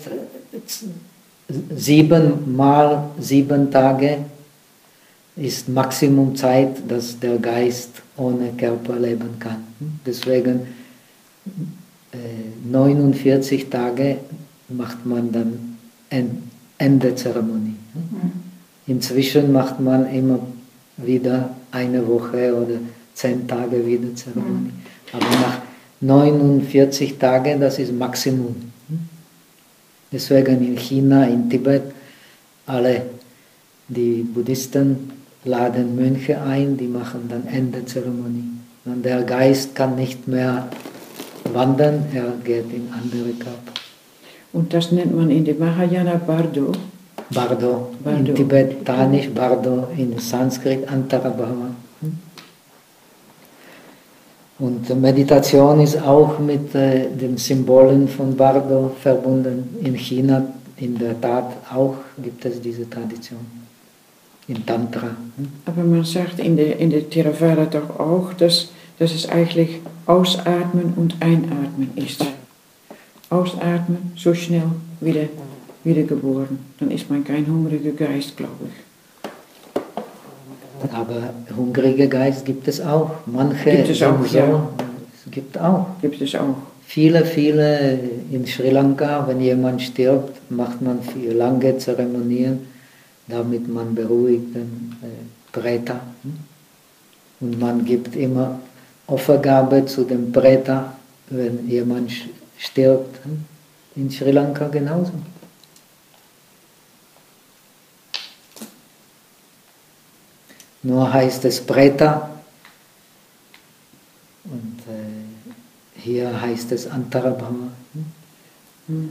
S1: siebenmal sieben Tage ist Maximum Zeit, dass der Geist ohne Körper leben kann. Deswegen äh, neunundvierzig Tage macht man dann Endezeremonie. Inzwischen macht man immer wieder eine Woche oder zehn Tage wieder Zeremonie. Aber nach neunundvierzig Tagen, das ist Maximum. Deswegen in China, in Tibet, alle die Buddhisten laden Mönche ein, die machen dann Endezeremonie. Und der Geist kann nicht mehr wandern, er geht in andere Körper.
S3: Und das nennt man in der Mahayana Bardo.
S1: Bardo,
S3: Bardo.
S1: In Tibetanisch Bardo, in Sanskrit Antarabhava. Und Meditation ist auch mit äh, den Symbolen von Bardo verbunden. In China in der Tat auch gibt es diese Tradition. In Tantra.
S3: Aber man sagt in der, in der Theravada doch auch, dass, dass es eigentlich Ausatmen und Einatmen ist. Ausatmen, so schnell wieder, wieder geboren. Dann ist man kein hungriger Geist, glaube ich.
S1: Aber hungrige Geist gibt es auch. Manche
S3: gibt es auch,
S1: so,
S3: ja.
S1: Es gibt auch.
S3: Gibt es auch.
S1: Viele, viele in Sri Lanka, wenn jemand stirbt, macht man viele lange Zeremonien, damit man beruhigt den äh, Preta. Und man gibt immer Opfergabe zu dem Preta, wenn jemand stirbt. In Sri Lanka genauso. Nur heißt es Preta und äh, hier heißt es Antarabhava. Hm?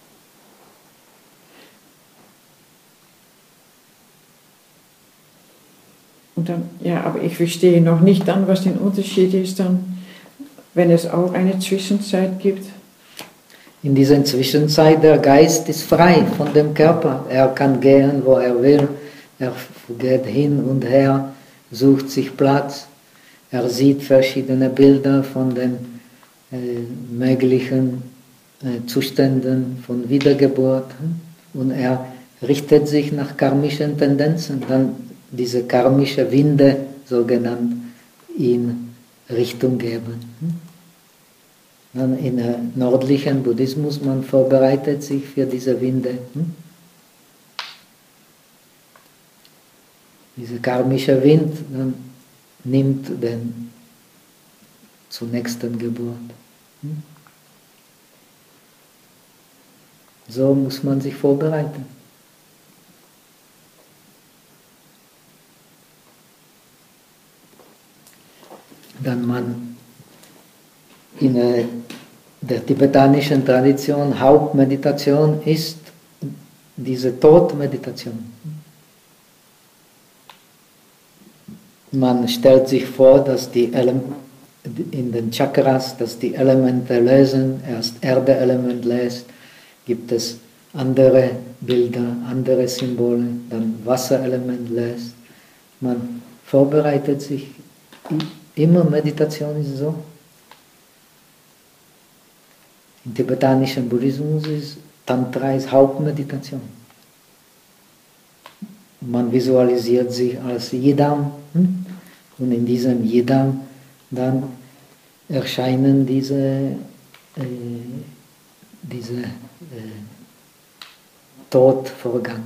S3: Und dann, ja, aber ich verstehe noch nicht dann, was der Unterschied ist dann, wenn es auch eine Zwischenzeit gibt.
S1: In dieser Zwischenzeit, der Geist ist frei von dem Körper. Er kann gehen, wo er will. Er geht hin und her, sucht sich Platz. Er sieht verschiedene Bilder von den äh, möglichen äh, Zuständen von Wiedergeburt. Und er richtet sich nach karmischen Tendenzen. Dann diese karmische Winde, so genannt, in Richtung geben. Dann in der nördlichen Buddhismus, man vorbereitet sich für diese Winde. Dieser karmische Wind dann nimmt den zur nächsten Geburt. So muss man sich vorbereiten. Dann man in der tibetanischen Tradition Hauptmeditation ist diese Todmeditation. Man stellt sich vor, dass die Ele in den Chakras, dass die Elemente lösen, erst Erde-Element lässt, gibt es andere Bilder, andere Symbole, dann Wasserelement lässt. Man vorbereitet sich, immer Meditation ist so. Im tibetanischen Buddhismus ist Tantra ist Hauptmeditation. Man visualisiert sich als Yidam hm? und in diesem Yidam dann erscheinen diese, äh, diese äh, Todvorgang.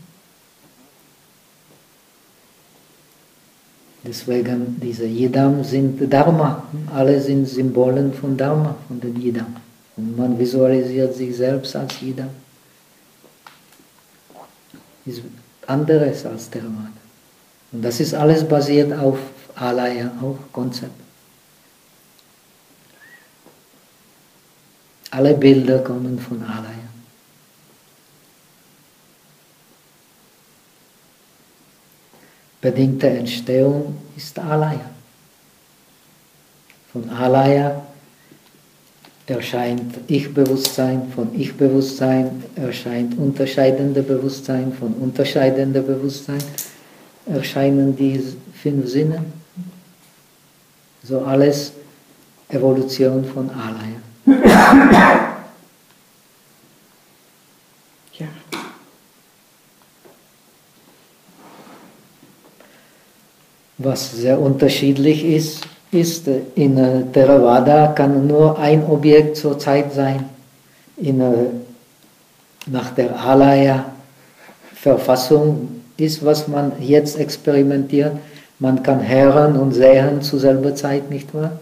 S1: Deswegen diese Yidam sind Dharma, alle sind Symbolen von Dharma, von den Yidam. Und man visualisiert sich selbst als Yidam. Ist anderes als Theravada. Und das ist alles basiert auf Alaya, auch Konzept. Alle Bilder kommen von Alaya. Bedingte Entstehung ist Alaya. Von Alaya erscheint Ich-Bewusstsein, von Ich-Bewusstsein erscheint unterscheidende Bewusstsein, von unterscheidender Bewusstsein erscheinen die fünf Sinne. So alles Evolution von Alaya.
S3: Ja.
S1: Was sehr unterschiedlich ist, ist, in Theravada kann nur ein Objekt zur Zeit sein. In, nach der Alaya-Verfassung ist, was man jetzt experimentiert, man kann hören und sehen zur selben Zeit, nicht wahr?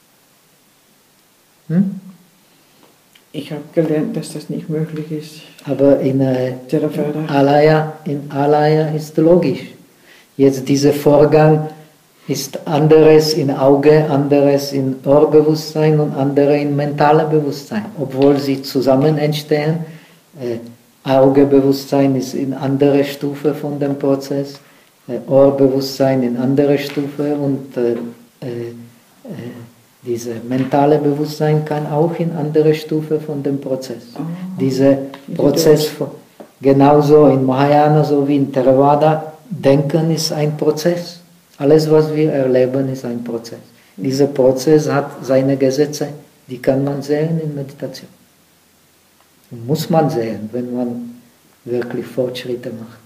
S1: Hm?
S3: Ich habe gelernt, dass das nicht möglich ist.
S1: Aber in, äh,
S3: Theravada.
S1: Alaya, in Alaya ist logisch. Jetzt dieser Vorgang ist anderes in Auge, anderes in Ohrbewusstsein und andere in mentale Bewusstsein, obwohl sie zusammen entstehen. Äh, Augebewusstsein ist in andere Stufe von dem Prozess, äh, Ohrbewusstsein in andere Stufe und äh, äh, diese mentale Bewusstsein kann auch in andere Stufe von dem Prozess. Oh. Dieser Prozess, von, genauso in Mahayana, so wie in Theravada, Denken ist ein Prozess. Alles, was wir erleben, ist ein Prozess. Dieser Prozess hat seine Gesetze, die kann man sehen in Meditation. Muss man sehen, wenn man wirklich Fortschritte macht.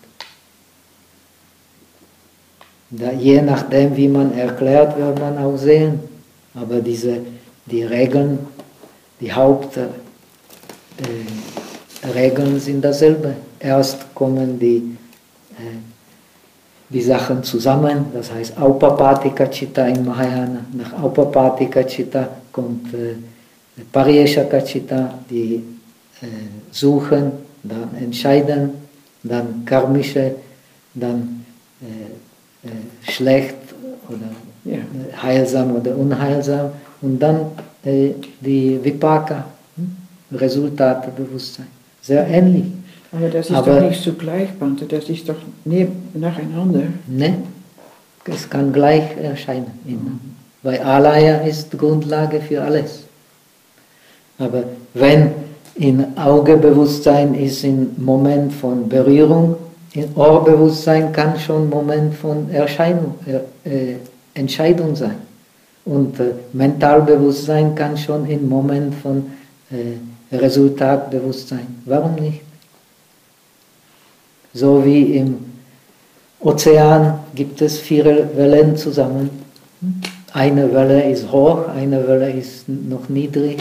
S1: Da, je nachdem, wie man erklärt, wird man auch sehen. Aber diese, die Regeln, die Hauptregeln äh, sind dasselbe. Erst kommen die äh, die Sachen zusammen, das heißt Aupapatika Chitta in Mahayana. Nach Aupapatika Chitta kommt äh, Pariyeshaka Chitta, die äh, suchen, dann entscheiden, dann karmische, dann äh, äh, schlecht oder ja. äh, heilsam oder unheilsam und dann äh, die Vipaka, hm? Resultatebewusstsein. Sehr ähnlich.
S3: Aber das ist
S1: Aber,
S3: doch nicht zugleich, Bante, das ist doch nacheinander.
S1: Ne, es kann gleich erscheinen. Mhm. Weil Alaya ist Grundlage für alles. Aber wenn in Augebewusstsein ist ein Moment von Berührung, in Ohrbewusstsein kann schon ein Moment von Erscheinung, äh, Entscheidung sein. Und äh, Mentalbewusstsein kann schon ein Moment von äh, Resultatbewusstsein. Warum nicht? So wie im Ozean gibt es vier Wellen zusammen. Eine Welle ist hoch, eine Welle ist noch niedrig.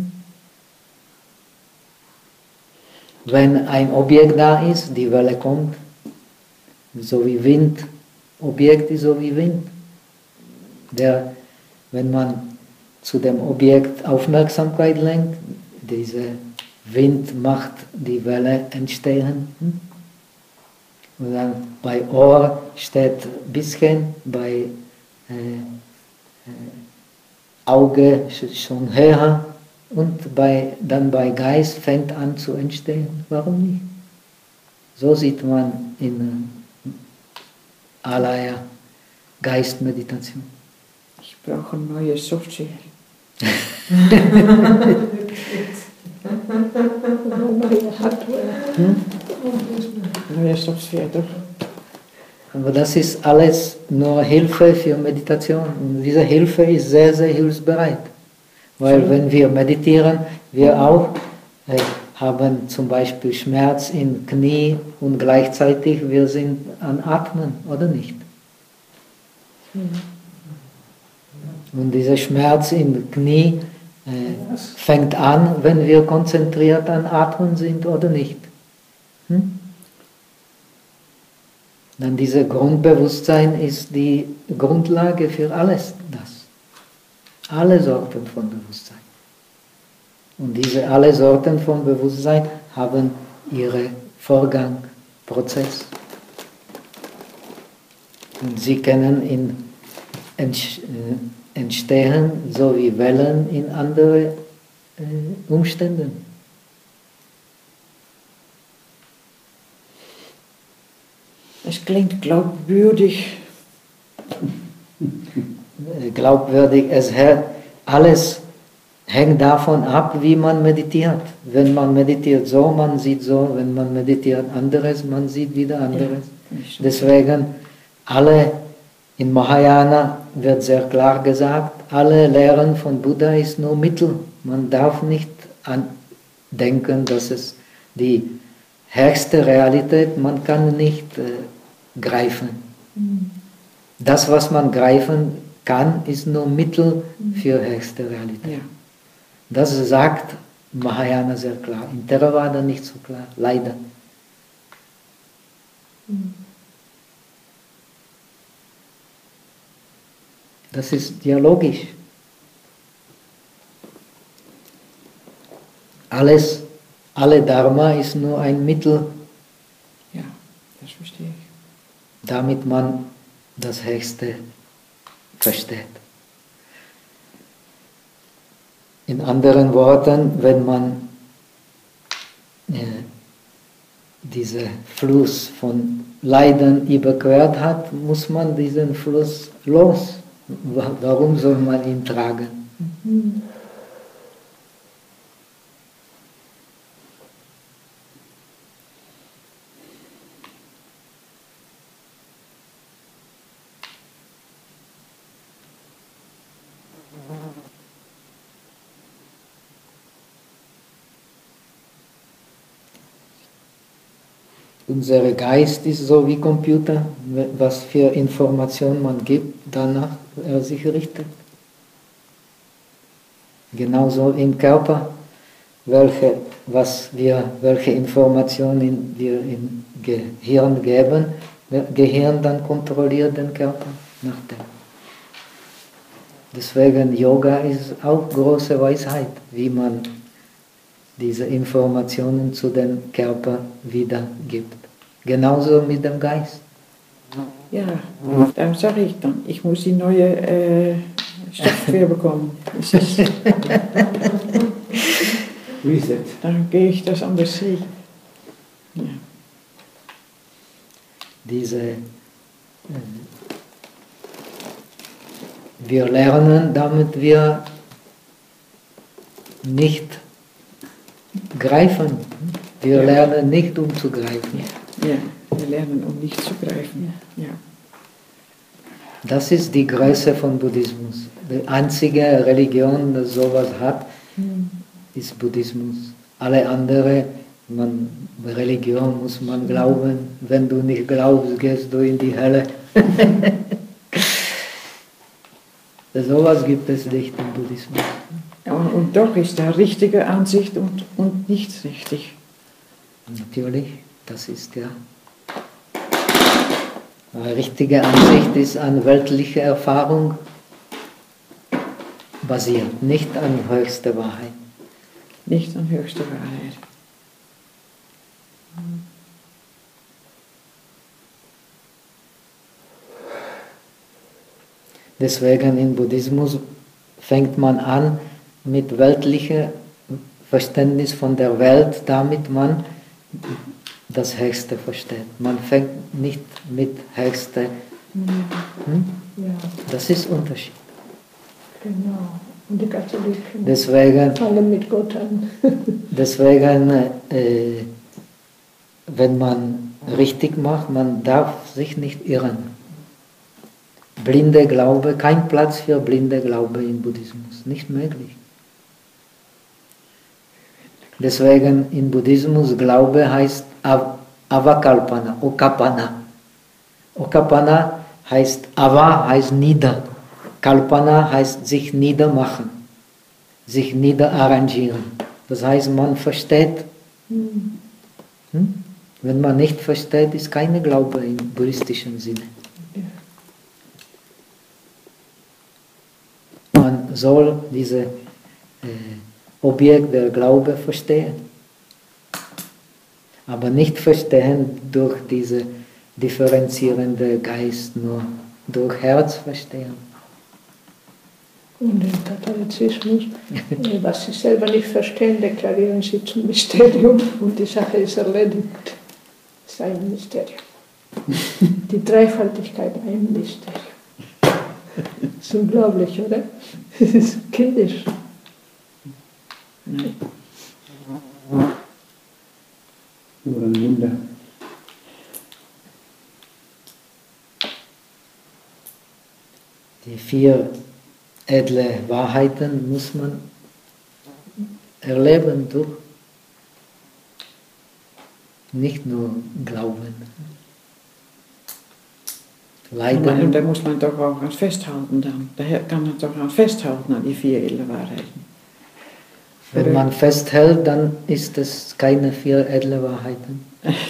S1: Wenn ein Objekt da ist, die Welle kommt, so wie Wind. Objekt ist so wie Wind. Der, wenn man zu dem Objekt Aufmerksamkeit lenkt, dieser Wind macht die Welle entstehen. Und dann bei Ohr steht ein bisschen, bei äh, äh, Auge schon höher und bei, dann bei Geist fängt an zu entstehen. Warum nicht? So sieht man in äh, Alaya Geistmeditation.
S3: Ich brauche eine neue Software.
S2: Neue Hardware.
S1: Hm?
S3: Neue Software, doch.
S1: Aber das ist alles nur Hilfe für Meditation. Und diese Hilfe ist sehr, sehr hilfsbereit. Weil wenn wir meditieren, Wir auch äh, haben zum Beispiel Schmerz im Knie und gleichzeitig wir sind an Atmen, oder nicht? Und dieser Schmerz im Knie äh, fängt an, wenn wir konzentriert an Atmen sind, oder nicht? Hm? Dann dieses Grundbewusstsein ist die Grundlage für alles das. Alle Sorten von Bewusstsein. Und diese alle Sorten von Bewusstsein haben ihren Vorgang, Prozess. Und sie können in entstehen, so wie Wellen in anderen äh, Umständen.
S3: Es klingt glaubwürdig.
S1: Glaubwürdig, es hängt, alles hängt davon ab, wie man meditiert. Wenn man meditiert so, man sieht so, wenn man meditiert anderes, man sieht wieder anderes. Ja, deswegen, alle in Mahayana wird sehr klar gesagt, alle Lehren von Buddha ist nur Mittel. Man darf nicht an denken, dass es die höchste Realität, man kann nicht äh, greifen. Mhm. Das, was man greifen kann, ist nur Mittel für höchste Realität. Ja. Das sagt Mahayana sehr klar. In Theravada nicht so klar, leider. Mhm. Das ist dialogisch. Alles, alle Dharma ist nur ein Mittel.
S3: Ja, das verstehe ich.
S1: Damit man das Höchste versteht. In anderen Worten, wenn man äh, diesen Fluss von Leiden überquert hat, muss man diesen Fluss los. Warum soll man ihn tragen? Mhm. Unser Geist ist so wie Computer, was für Informationen man gibt, danach er sich richtet. Genauso im Körper, welche, was wir, welche Informationen wir im Gehirn geben, das Gehirn dann kontrolliert den Körper nach dem. Deswegen Yoga ist auch große Weisheit, wie man diese Informationen zu dem Körper wiedergibt. Genauso mit dem Geist.
S3: Ja, darum sage ich dann, ich muss die neue äh, Software bekommen.
S4: Reset.
S3: Dann gehe ich das anders sehen. Ja.
S1: Diese, äh, wir lernen, damit wir nicht greifen. Wir ja. lernen nicht, um zu greifen.
S3: Ja, wir lernen, um nicht zu greifen. Ja.
S1: Das ist die Größe von Buddhismus. Die einzige Religion, die sowas hat, hm. ist Buddhismus. Alle anderen, man, Religion muss man glauben. Wenn du nicht glaubst, gehst du in die Hölle. Sowas gibt es nicht im Buddhismus.
S3: Und, und doch ist da richtige Ansicht und, und nicht richtig.
S1: Natürlich, das ist ja. Eine richtige Ansicht ist an weltlicher Erfahrung basiert, nicht an höchster Wahrheit.
S3: Nicht an höchster Wahrheit.
S1: Deswegen im Buddhismus fängt man an mit weltlichem Verständnis von der Welt, damit man das Höchste versteht. Man fängt nicht mit Höchste. Hm?
S2: Ja.
S1: Das ist Unterschied.
S2: Genau. Und die Katholiken
S1: deswegen,
S2: fangen mit Gott an.
S1: Deswegen, äh, wenn man richtig macht, man darf sich nicht irren. Blinde Glaube, kein Platz für blinde Glaube im Buddhismus, nicht möglich. Deswegen im Buddhismus Glaube heißt Av Avakalpana, Okapana. Okapana heißt Ava heißt nieder. Kalpana heißt sich niedermachen, sich niederarrangieren. Das heißt, man versteht. Hm? Wenn man nicht versteht, ist keine Glaube im buddhistischen Sinne. Man soll dieses äh, Objekt der Glaube verstehen. Aber nicht verstehen durch diese differenzierende Geist, nur durch Herz verstehen.
S2: Und im Katholizismus, was sie selber nicht verstehen, deklarieren sie zum Mysterium und die Sache ist erledigt. Es ist ein Mysterium. Die Dreifaltigkeit ein Mysterium. Das ist unglaublich, oder? Das ist kindisch.
S4: Nur ein Wunder.
S1: Die vier edle Wahrheiten muss man erleben durch, nicht nur glauben. Leiden.
S3: Und da muss man doch auch an festhalten dann. Da kann man doch an festhalten an die vier edle Wahrheiten.
S1: Wenn man festhält, dann ist es keine vier edle Wahrheiten.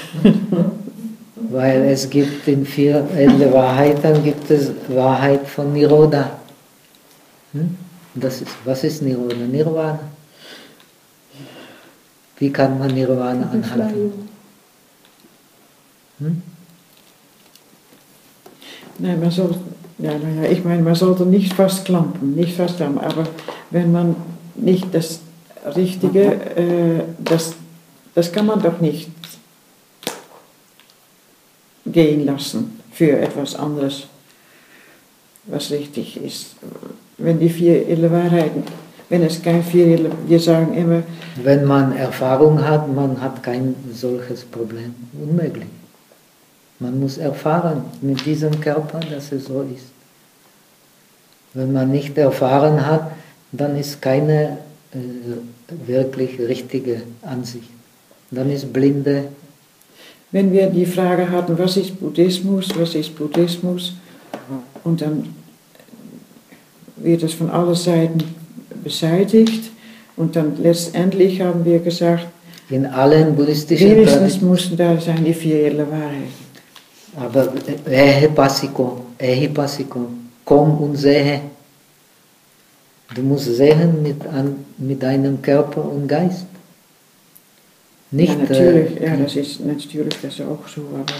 S1: Weil es gibt in vier edle Wahrheiten gibt es Wahrheit von Nirodha. Hm? Das ist, was ist Nirodha? Nirvana. Wie kann man Nirvana anhalten? Hm?
S3: Nein, man soll, ja, ja, ich meine, man sollte nicht festklampen, nicht festhalten, aber wenn man nicht das Richtige, äh, das, das kann man doch nicht gehen lassen für etwas anderes, was richtig ist. Wenn die vier edle Wahrheiten, wenn es kein vier edle, wir sagen immer...
S1: Wenn man Erfahrung hat, man hat kein solches Problem. Unmöglich. Man muss erfahren mit diesem Körper, dass es so ist. Wenn man nicht erfahren hat, dann ist keine äh, wirklich richtige Ansicht. Dann ist blinde.
S3: Wenn wir die Frage hatten, was ist Buddhismus, was ist Buddhismus, und dann wird es von allen Seiten beseitigt, und dann letztendlich haben wir gesagt,
S1: in allen buddhistischen
S3: wenigstens mussten da sein die vier edle Wahrheiten.
S1: Aber Ehipassiko, Ehipassiko, komm und sehe. Du musst sehen mit, an, mit deinem Körper und Geist. Nicht,
S3: ja, natürlich,
S1: äh,
S3: ja, das ist natürlich das ist auch so, aber...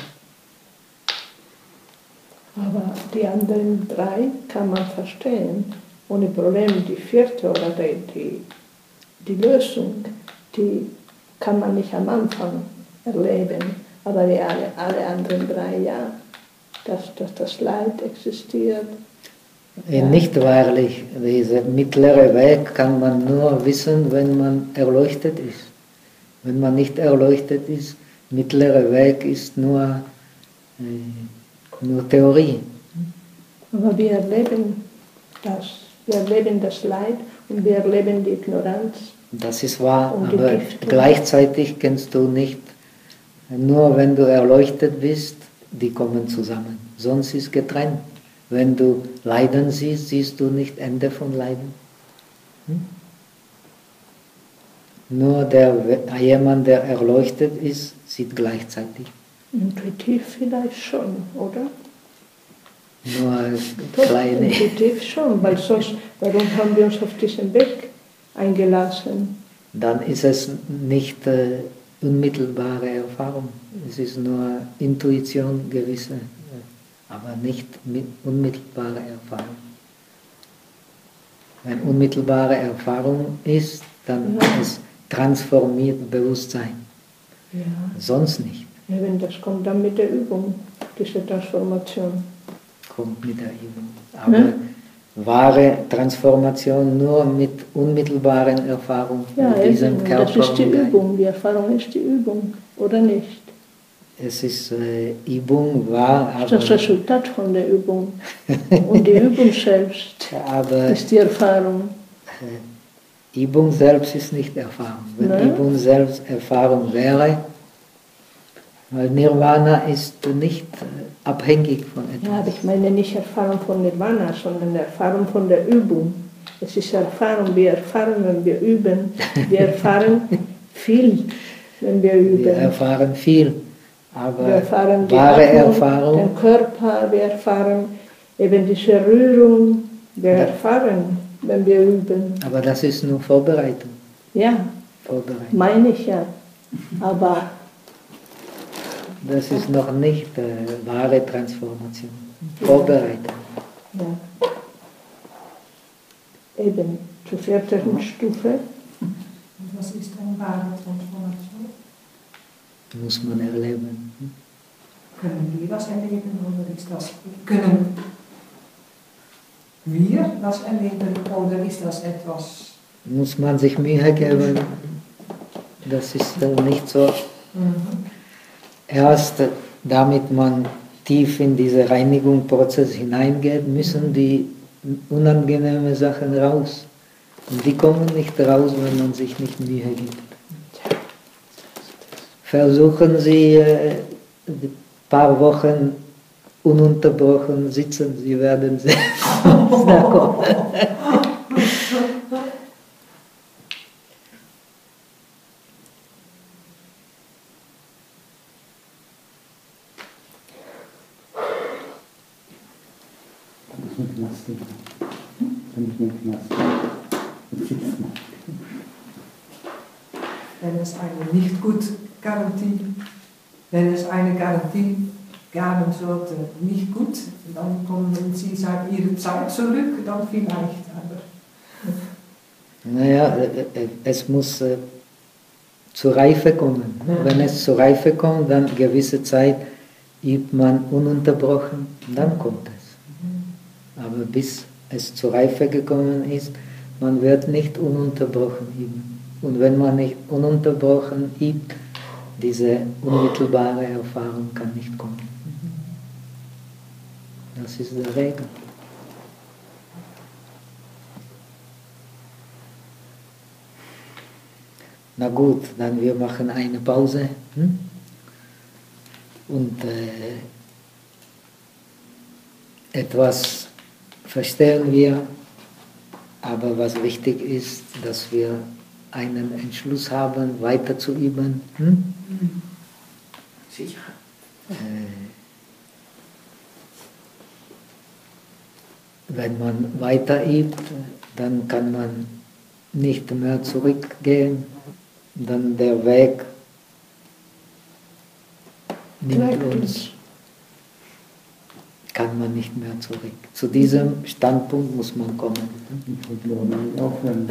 S2: Aber die anderen drei kann man verstehen, ohne Probleme. Die vierte oder die, die, die Lösung, die kann man nicht am Anfang erleben. Aber die alle, alle anderen drei, ja, dass, dass das Leid existiert.
S1: Ja. Nicht wahrlich, dieser mittlere Weg kann man nur wissen, wenn man erleuchtet ist. Wenn man nicht erleuchtet ist, mittlere Weg ist nur, äh, nur Theorie.
S2: Aber wir erleben das, wir erleben das Leid und wir erleben die Ignoranz.
S1: Das ist wahr, aber gleichzeitig kennst du nicht. Nur wenn du erleuchtet bist, die kommen zusammen. Sonst ist getrennt. Wenn du Leiden siehst, siehst du nicht Ende von Leiden. Hm? Nur der, jemand, der erleuchtet ist, sieht gleichzeitig.
S2: Intuitiv vielleicht schon, oder?
S1: Nur
S2: Doch,
S1: kleine.
S2: Intuitiv schon, weil sonst, warum haben wir uns auf diesen Weg eingelassen?
S1: Dann ist es nicht äh, unmittelbare Erfahrung. Es ist nur Intuition gewisse, aber nicht mit unmittelbare Erfahrung. Wenn unmittelbare Erfahrung ist, dann
S2: ja.
S1: ist transformiert Bewusstsein.
S2: Ja.
S1: Sonst nicht.
S2: Eben, das kommt dann mit der Übung, diese Transformation.
S1: Kommt mit der Übung. Aber hm? wahre Transformation nur mit unmittelbaren Erfahrungen
S2: ja,
S1: in diesem
S2: eben.
S1: Körper.
S2: Das ist die Übung, die Erfahrung ist die Übung, oder nicht?
S1: Es ist äh, Übung, wahr, aber...
S2: Das Resultat von der Übung. Und die Übung selbst
S1: aber,
S2: ist die Erfahrung.
S1: Übung selbst ist nicht Erfahrung. Wenn
S2: Nein.
S1: Übung selbst Erfahrung wäre, weil Nirvana ist nicht abhängig von etwas.
S2: Ja, aber ich meine nicht Erfahrung von Nirvana, sondern Erfahrung von der Übung. Es ist Erfahrung, wir erfahren, wenn wir üben. Wir erfahren viel, wenn wir üben.
S1: Wir erfahren viel, aber
S2: wir erfahren die
S1: wahre
S2: Atmung,
S1: Erfahrung,
S2: den Körper, wir erfahren eben diese Rührung, wir
S1: Ja.
S2: erfahren, wenn wir üben.
S1: aber das ist nur Vorbereitung.
S2: Ja,
S1: Vorbereitung.
S2: meine ich ja. Aber
S1: Das ist noch nicht äh, wahre Transformation. Vorbereitung.
S2: ja. Eben zur vierten Stufe.
S5: Und was ist eine wahre Transformation?
S1: Muss man erleben.
S5: Können wir das erleben oder ist das, können wir das erleben oder ist das etwas?
S1: Muss man sich Mühe geben. Das ist äh, nicht so.
S5: Mhm.
S1: Erst äh, damit man tief in diesen Reinigungsprozess hineingeht, müssen die unangenehmen Sachen raus. Und die kommen nicht raus, wenn man sich nicht Mühe gibt. Versuchen Sie äh, ein paar Wochen ununterbrochen sitzen, Sie werden sehen, was da kommt.
S4: Das mit Gymnastik. Kann ich mit Gymnastik. Mit Sitzen.
S5: Wenn es eine nicht gut Garantie, wenn es eine Garantie geben sollte, nicht gut, dann kommen Sie sagen, Ihre Zeit zurück, dann vielleicht. Aber
S1: Naja, äh, äh, es muss äh, zur Reife kommen. Wenn es zur Reife kommt, dann eine gewisse Zeit übt man ununterbrochen, dann kommt es. Aber bis es zur Reife gekommen ist, man wird nicht ununterbrochen üben. Und wenn man nicht ununterbrochen übt, diese unmittelbare Erfahrung kann nicht kommen. Das ist die Regel. Na gut, dann wir machen eine Pause. Hm? Und äh, etwas verstehen wir, aber was wichtig ist, dass wir einen Entschluss haben, weiter zu üben. Hm?
S3: Sicher.
S1: Äh, wenn man weiter übt, dann kann man nicht mehr zurückgehen, dann der Weg nimmt uns, kann man nicht mehr zurück. Zu diesem Standpunkt muss man kommen.
S4: Ich wollte nur nicht aufhören.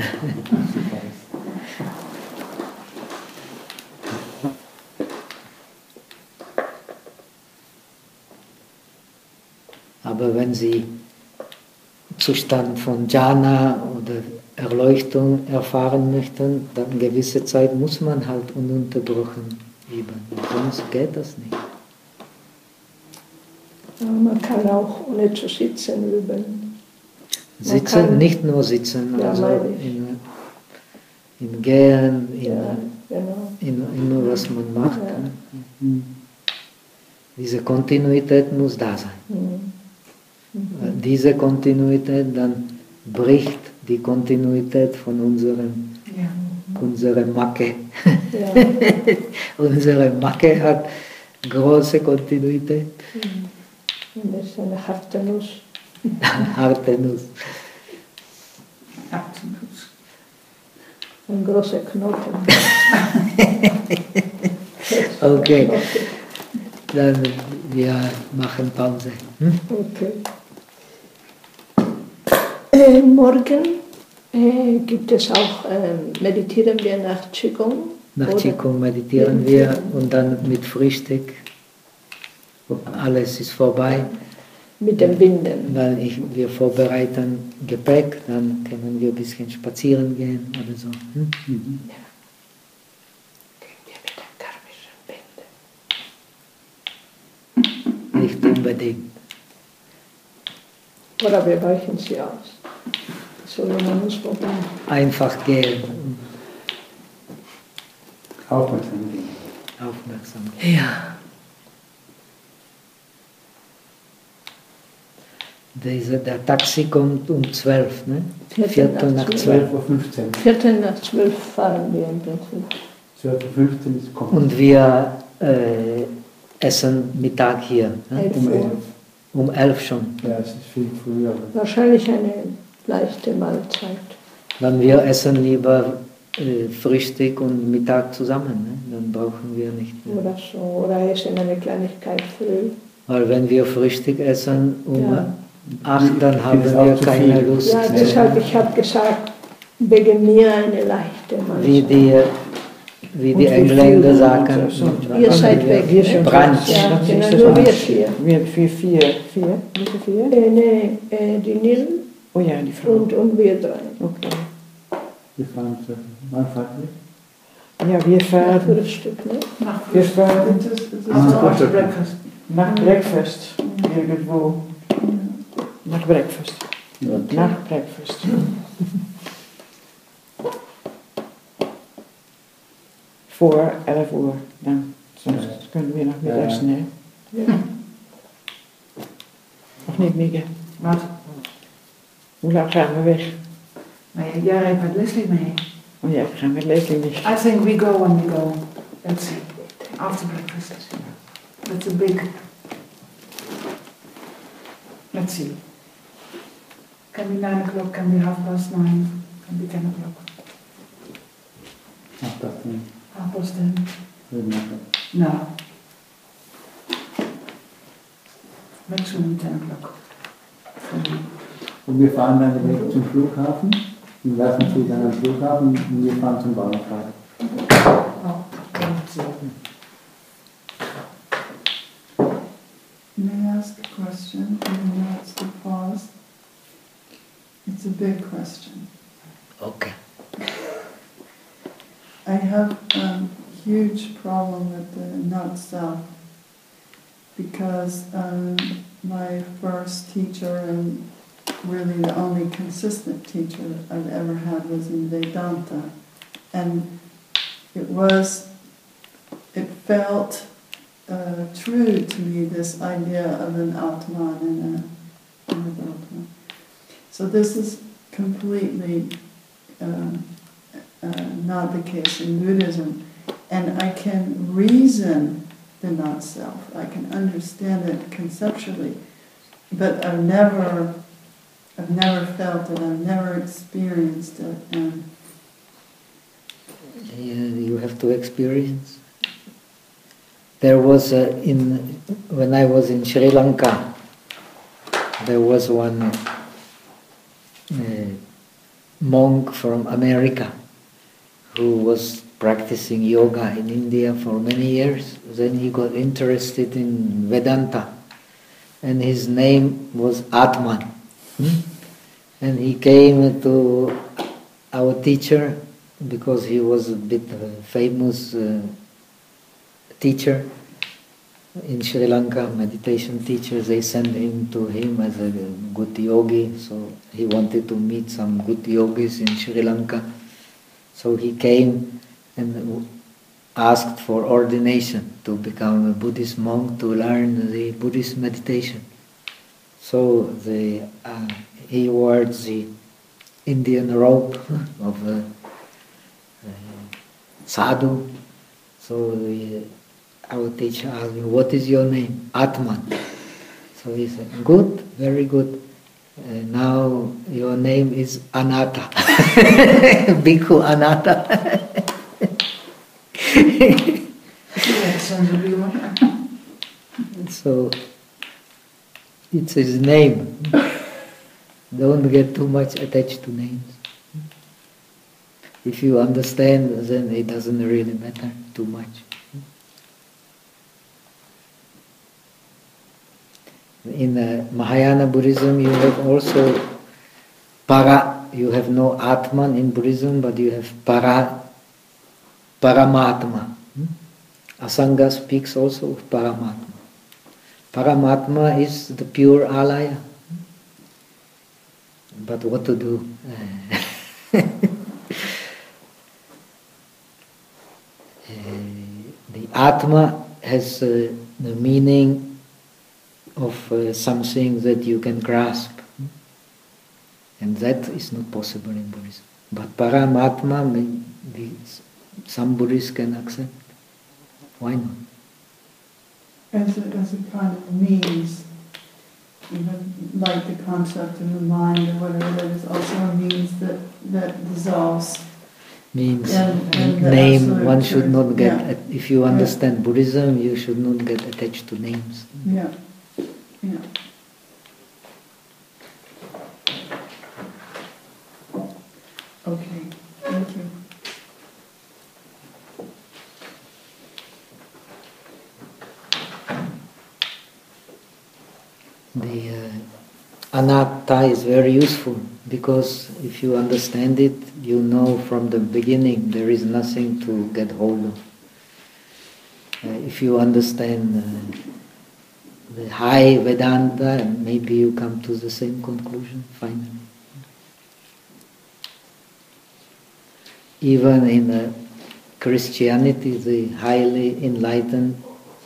S1: Aber wenn Sie Zustand von Jhana oder Erleuchtung erfahren möchten, dann eine gewisse Zeit muss man halt ununterbrochen üben. Sonst geht das nicht.
S2: Aber man kann auch ohne zu sitzen üben.
S1: Sitzen,
S2: kann-
S1: nicht nur sitzen,
S2: Ja,
S1: also
S2: meine ich.
S1: in, in Gehen, in,
S2: Ja, genau.
S1: in immer was man macht.
S2: Ja.
S1: Diese Kontinuität muss da sein.
S2: Mhm.
S1: Diese Kontinuität, dann bricht die Kontinuität von unserem,
S5: ja.
S1: unserer Macke.
S2: Ja.
S1: Unsere Macke hat große Kontinuität,
S2: Und das ist eine harte Nuss.
S1: harte Nuss.
S2: Ein großer Knoten.
S1: Okay, dann wir machen Pause. Hm?
S2: Okay. Äh, morgen äh, gibt es auch, äh, meditieren wir nach Qigong.
S1: Nach
S2: oder?
S1: Qigong meditieren wir und dann mit Frühstück. Alles ist vorbei.
S2: Mit dem Binden.
S1: Weil ich, wir vorbereiten Gepäck, dann können wir ein bisschen spazieren gehen oder so. Hm?
S2: Gehen wir mit dem karmischen Binden.
S1: Nicht unbedingt.
S2: Oder wir weichen sie aus. Solo man muss vorbei.
S1: Einfach gehen.
S4: Aufmerksam gehen.
S1: Aufmerksam. Ja. Diese, der Taxi kommt um zwölf, ne? Viertel nach zwölf.
S4: zwölf Uhr fünfzehn.
S2: Viertel nach zwölf fahren wir im Prinzip.
S4: zwölf Uhr fünfzehn ist kommt.
S1: Und wir äh, essen Mittag hier. Ne?
S2: Elf
S4: Um
S2: Uhr.
S4: elf.
S1: Um elf schon.
S4: Ja, es ist viel früher.
S2: Wahrscheinlich eine leichte Mahlzeit.
S1: Dann wir essen lieber äh, Frühstück und Mittag zusammen. Ne? Dann brauchen wir nicht mehr.
S2: Oder so. Oder essen eine Kleinigkeit früh.
S1: Weil wenn wir Frühstück essen um
S2: Ja.
S1: acht, dann haben
S4: Ist auch
S1: wir
S4: zu
S1: keine
S4: viel.
S1: Lust.
S2: Ja, deshalb, ich habe gesagt, wegen mir eine leichte
S1: Wie
S2: Mahlzeit.
S1: die, wie
S3: Und
S1: die
S3: wie
S1: Engländer
S3: viel
S1: sagen,
S3: und so.
S1: dann
S2: Ihr
S1: haben
S2: seid weg,
S3: Wir
S2: ne?
S3: sind
S1: Brunch.
S2: Ja,
S3: Das
S2: genau,
S3: ist das
S2: nur wir
S3: Brunch.
S2: vier.
S3: Wir, wir vier. Vier? Bitte vier?
S2: Äh, nee, äh, die Nil
S3: Oh ja, die Frau.
S2: und, und wir drei.
S3: Okay.
S4: Wir fahren zu. Wann fahrt ihr?
S3: Ja, wir
S2: Nach
S3: fahren
S2: Frühstück, ne?
S5: Nach
S3: Wir
S5: Frühstück.
S3: fahren-
S5: Het is- het is
S4: Ah,
S5: after
S4: Frühstück.
S5: breakfast.
S3: nach Breakfast. Irgendwo. Nach Breakfast.
S2: Okay.
S3: Nach Breakfast. Voor elf uur. Dan sonst kunnen we nog
S4: Ja.
S3: mittags, nee.
S2: Ja.
S3: Of niet, Mieke?
S5: Wat?
S3: Hoe lang gaan we weg?
S5: Maar jij rijdt met Leslie mee.
S3: Oh ja, we gaan met Leslie niet.
S5: I think we go when we go. Let's see. After breakfast. That's a big. Let's see. Can be nine o'clock, can be half past nine, can be ten o'clock.
S4: Ach, das nicht.
S5: Half past ten. No. Maximum ten o'clock. For me.
S4: Und wir fahren dann direkt zum Flughafen. Wir lassen sie dann am Flughafen und wir fahren zum Bahnhof.
S5: Oh, let's see.
S6: May I ask a question? And then that's the pause. It's a big question.
S1: Okay.
S6: I have a huge problem with the not self because um, my first teacher and really the only consistent teacher I've ever had was in Vedanta, and it was, it felt uh, true to me, this idea of an Atman and a, and a Brahman. So this is completely uh, uh, not the case in Buddhism, and I can reason the not-self, I can understand it conceptually, but I've never I've never felt it, I've never experienced it. And
S1: Yeah, you have to experience. There was a, in when I was in Sri Lanka, there was one uh, monk from America who was practicing yoga in India for many years. Then he got interested in Vedanta, and his name was Atman. Hmm? And he came to our teacher because he was a bit of a famous uh, teacher in Sri Lanka, meditation teacher. They sent him to him as a good yogi, so he wanted to meet some good yogis in Sri Lanka. So he came and asked for ordination to become a Buddhist monk to learn the Buddhist meditation. So the, uh, he wore the Indian robe of a, a sadhu. So the, our teacher asked me, "What is your name?" Atman. So he said, "Good, very good. Uh, now your name is Anatta." Bhikkhu Anatta.
S5: Yeah, sounds a humor.
S1: So it's his name. Don't get too much attached to names. If you understand, then it doesn't really matter too much. In uh, Mahayana Buddhism, you have also para. You have no Atman in Buddhism, but you have para, Paramatma. Asanga speaks also of Paramatma. Paramatma is the pure alaya. but what to do? Uh, the Atma has uh, the meaning of uh, something that you can grasp, and that is not possible in Buddhism. But Paramatma, maybe some Buddhists can accept. Why not?
S6: As a, as a kind of means, you know, like the concept in the mind or whatever, that is also a means that, that dissolves.
S1: Means
S6: And- and the
S1: name,
S6: absolute
S1: one should
S6: truth.
S1: not get,
S6: Yeah.
S1: if you understand Buddhism, you should not get attached to names.
S6: Yeah, yeah. Okay, thank you.
S1: The uh, anatta is very useful because if you understand it, you know from the beginning there is nothing to get hold of. Uh, if you understand uh, the high Vedanta, maybe you come to the same conclusion finally. Even in uh, Christianity, the highly enlightened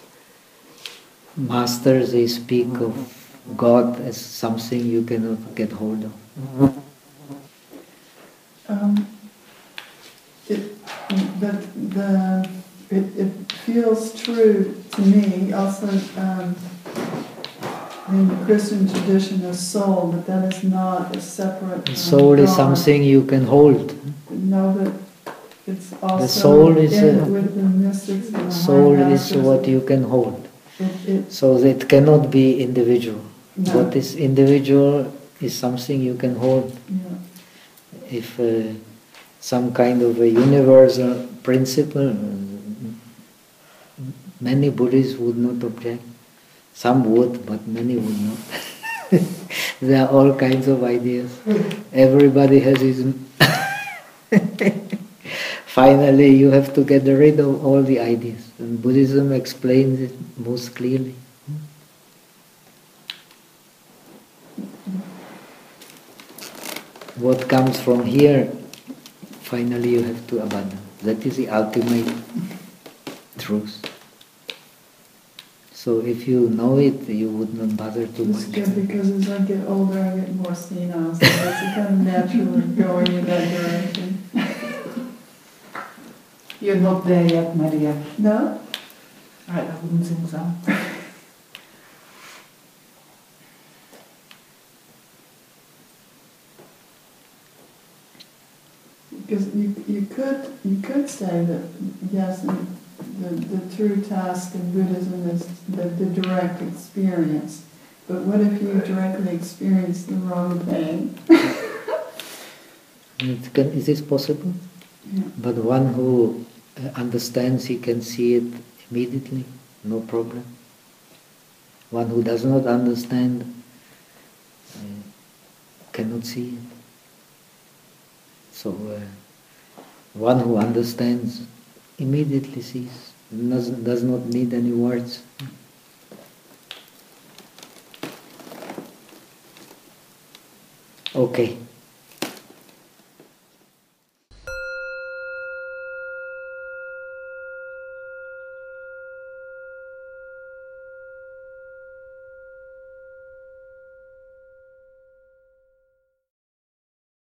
S1: masters, they speak of God as something you cannot get hold of.
S6: Um, it, but the, it, it feels true to me also um, in the Christian tradition of soul, but that is not a separate.
S1: The soul
S6: um,
S1: is
S6: God.
S1: something you can hold.
S6: No, but it's also
S1: The soul is
S6: in,
S1: a-
S6: with the mystics and the
S1: Soul
S6: high
S1: is
S6: masters,
S1: what you can hold.
S6: It, it,
S1: So it cannot be individual.
S6: No.
S1: What is individual is something you can hold.
S6: yeah.
S1: If uh, some kind of a universal principle, uh, many Buddhists would not object. Some would, but many would not. There are all kinds of ideas. Everybody has his... Finally, you have to get rid of all the ideas. And Buddhism explains it most clearly. What comes from here, finally you have to abandon. That is the ultimate truth. So if you know it, you would not bother too
S6: It's
S1: much.
S6: good because as I get older, I get more senile, so it's kind of naturally going in that direction.
S5: You're not there yet, Maria.
S6: No?
S5: I, I wouldn't think so.
S6: Because you, you could you could say that yes, the, the true task in Buddhism is the, the direct experience. But what if you directly experience the wrong thing?
S1: It can, is this possible?
S6: Yeah.
S1: But one who uh, understands, he can see it immediately, no problem. One who does not understand uh, cannot see it. So uh, one who understands immediately sees, does, does not need any words. Okay.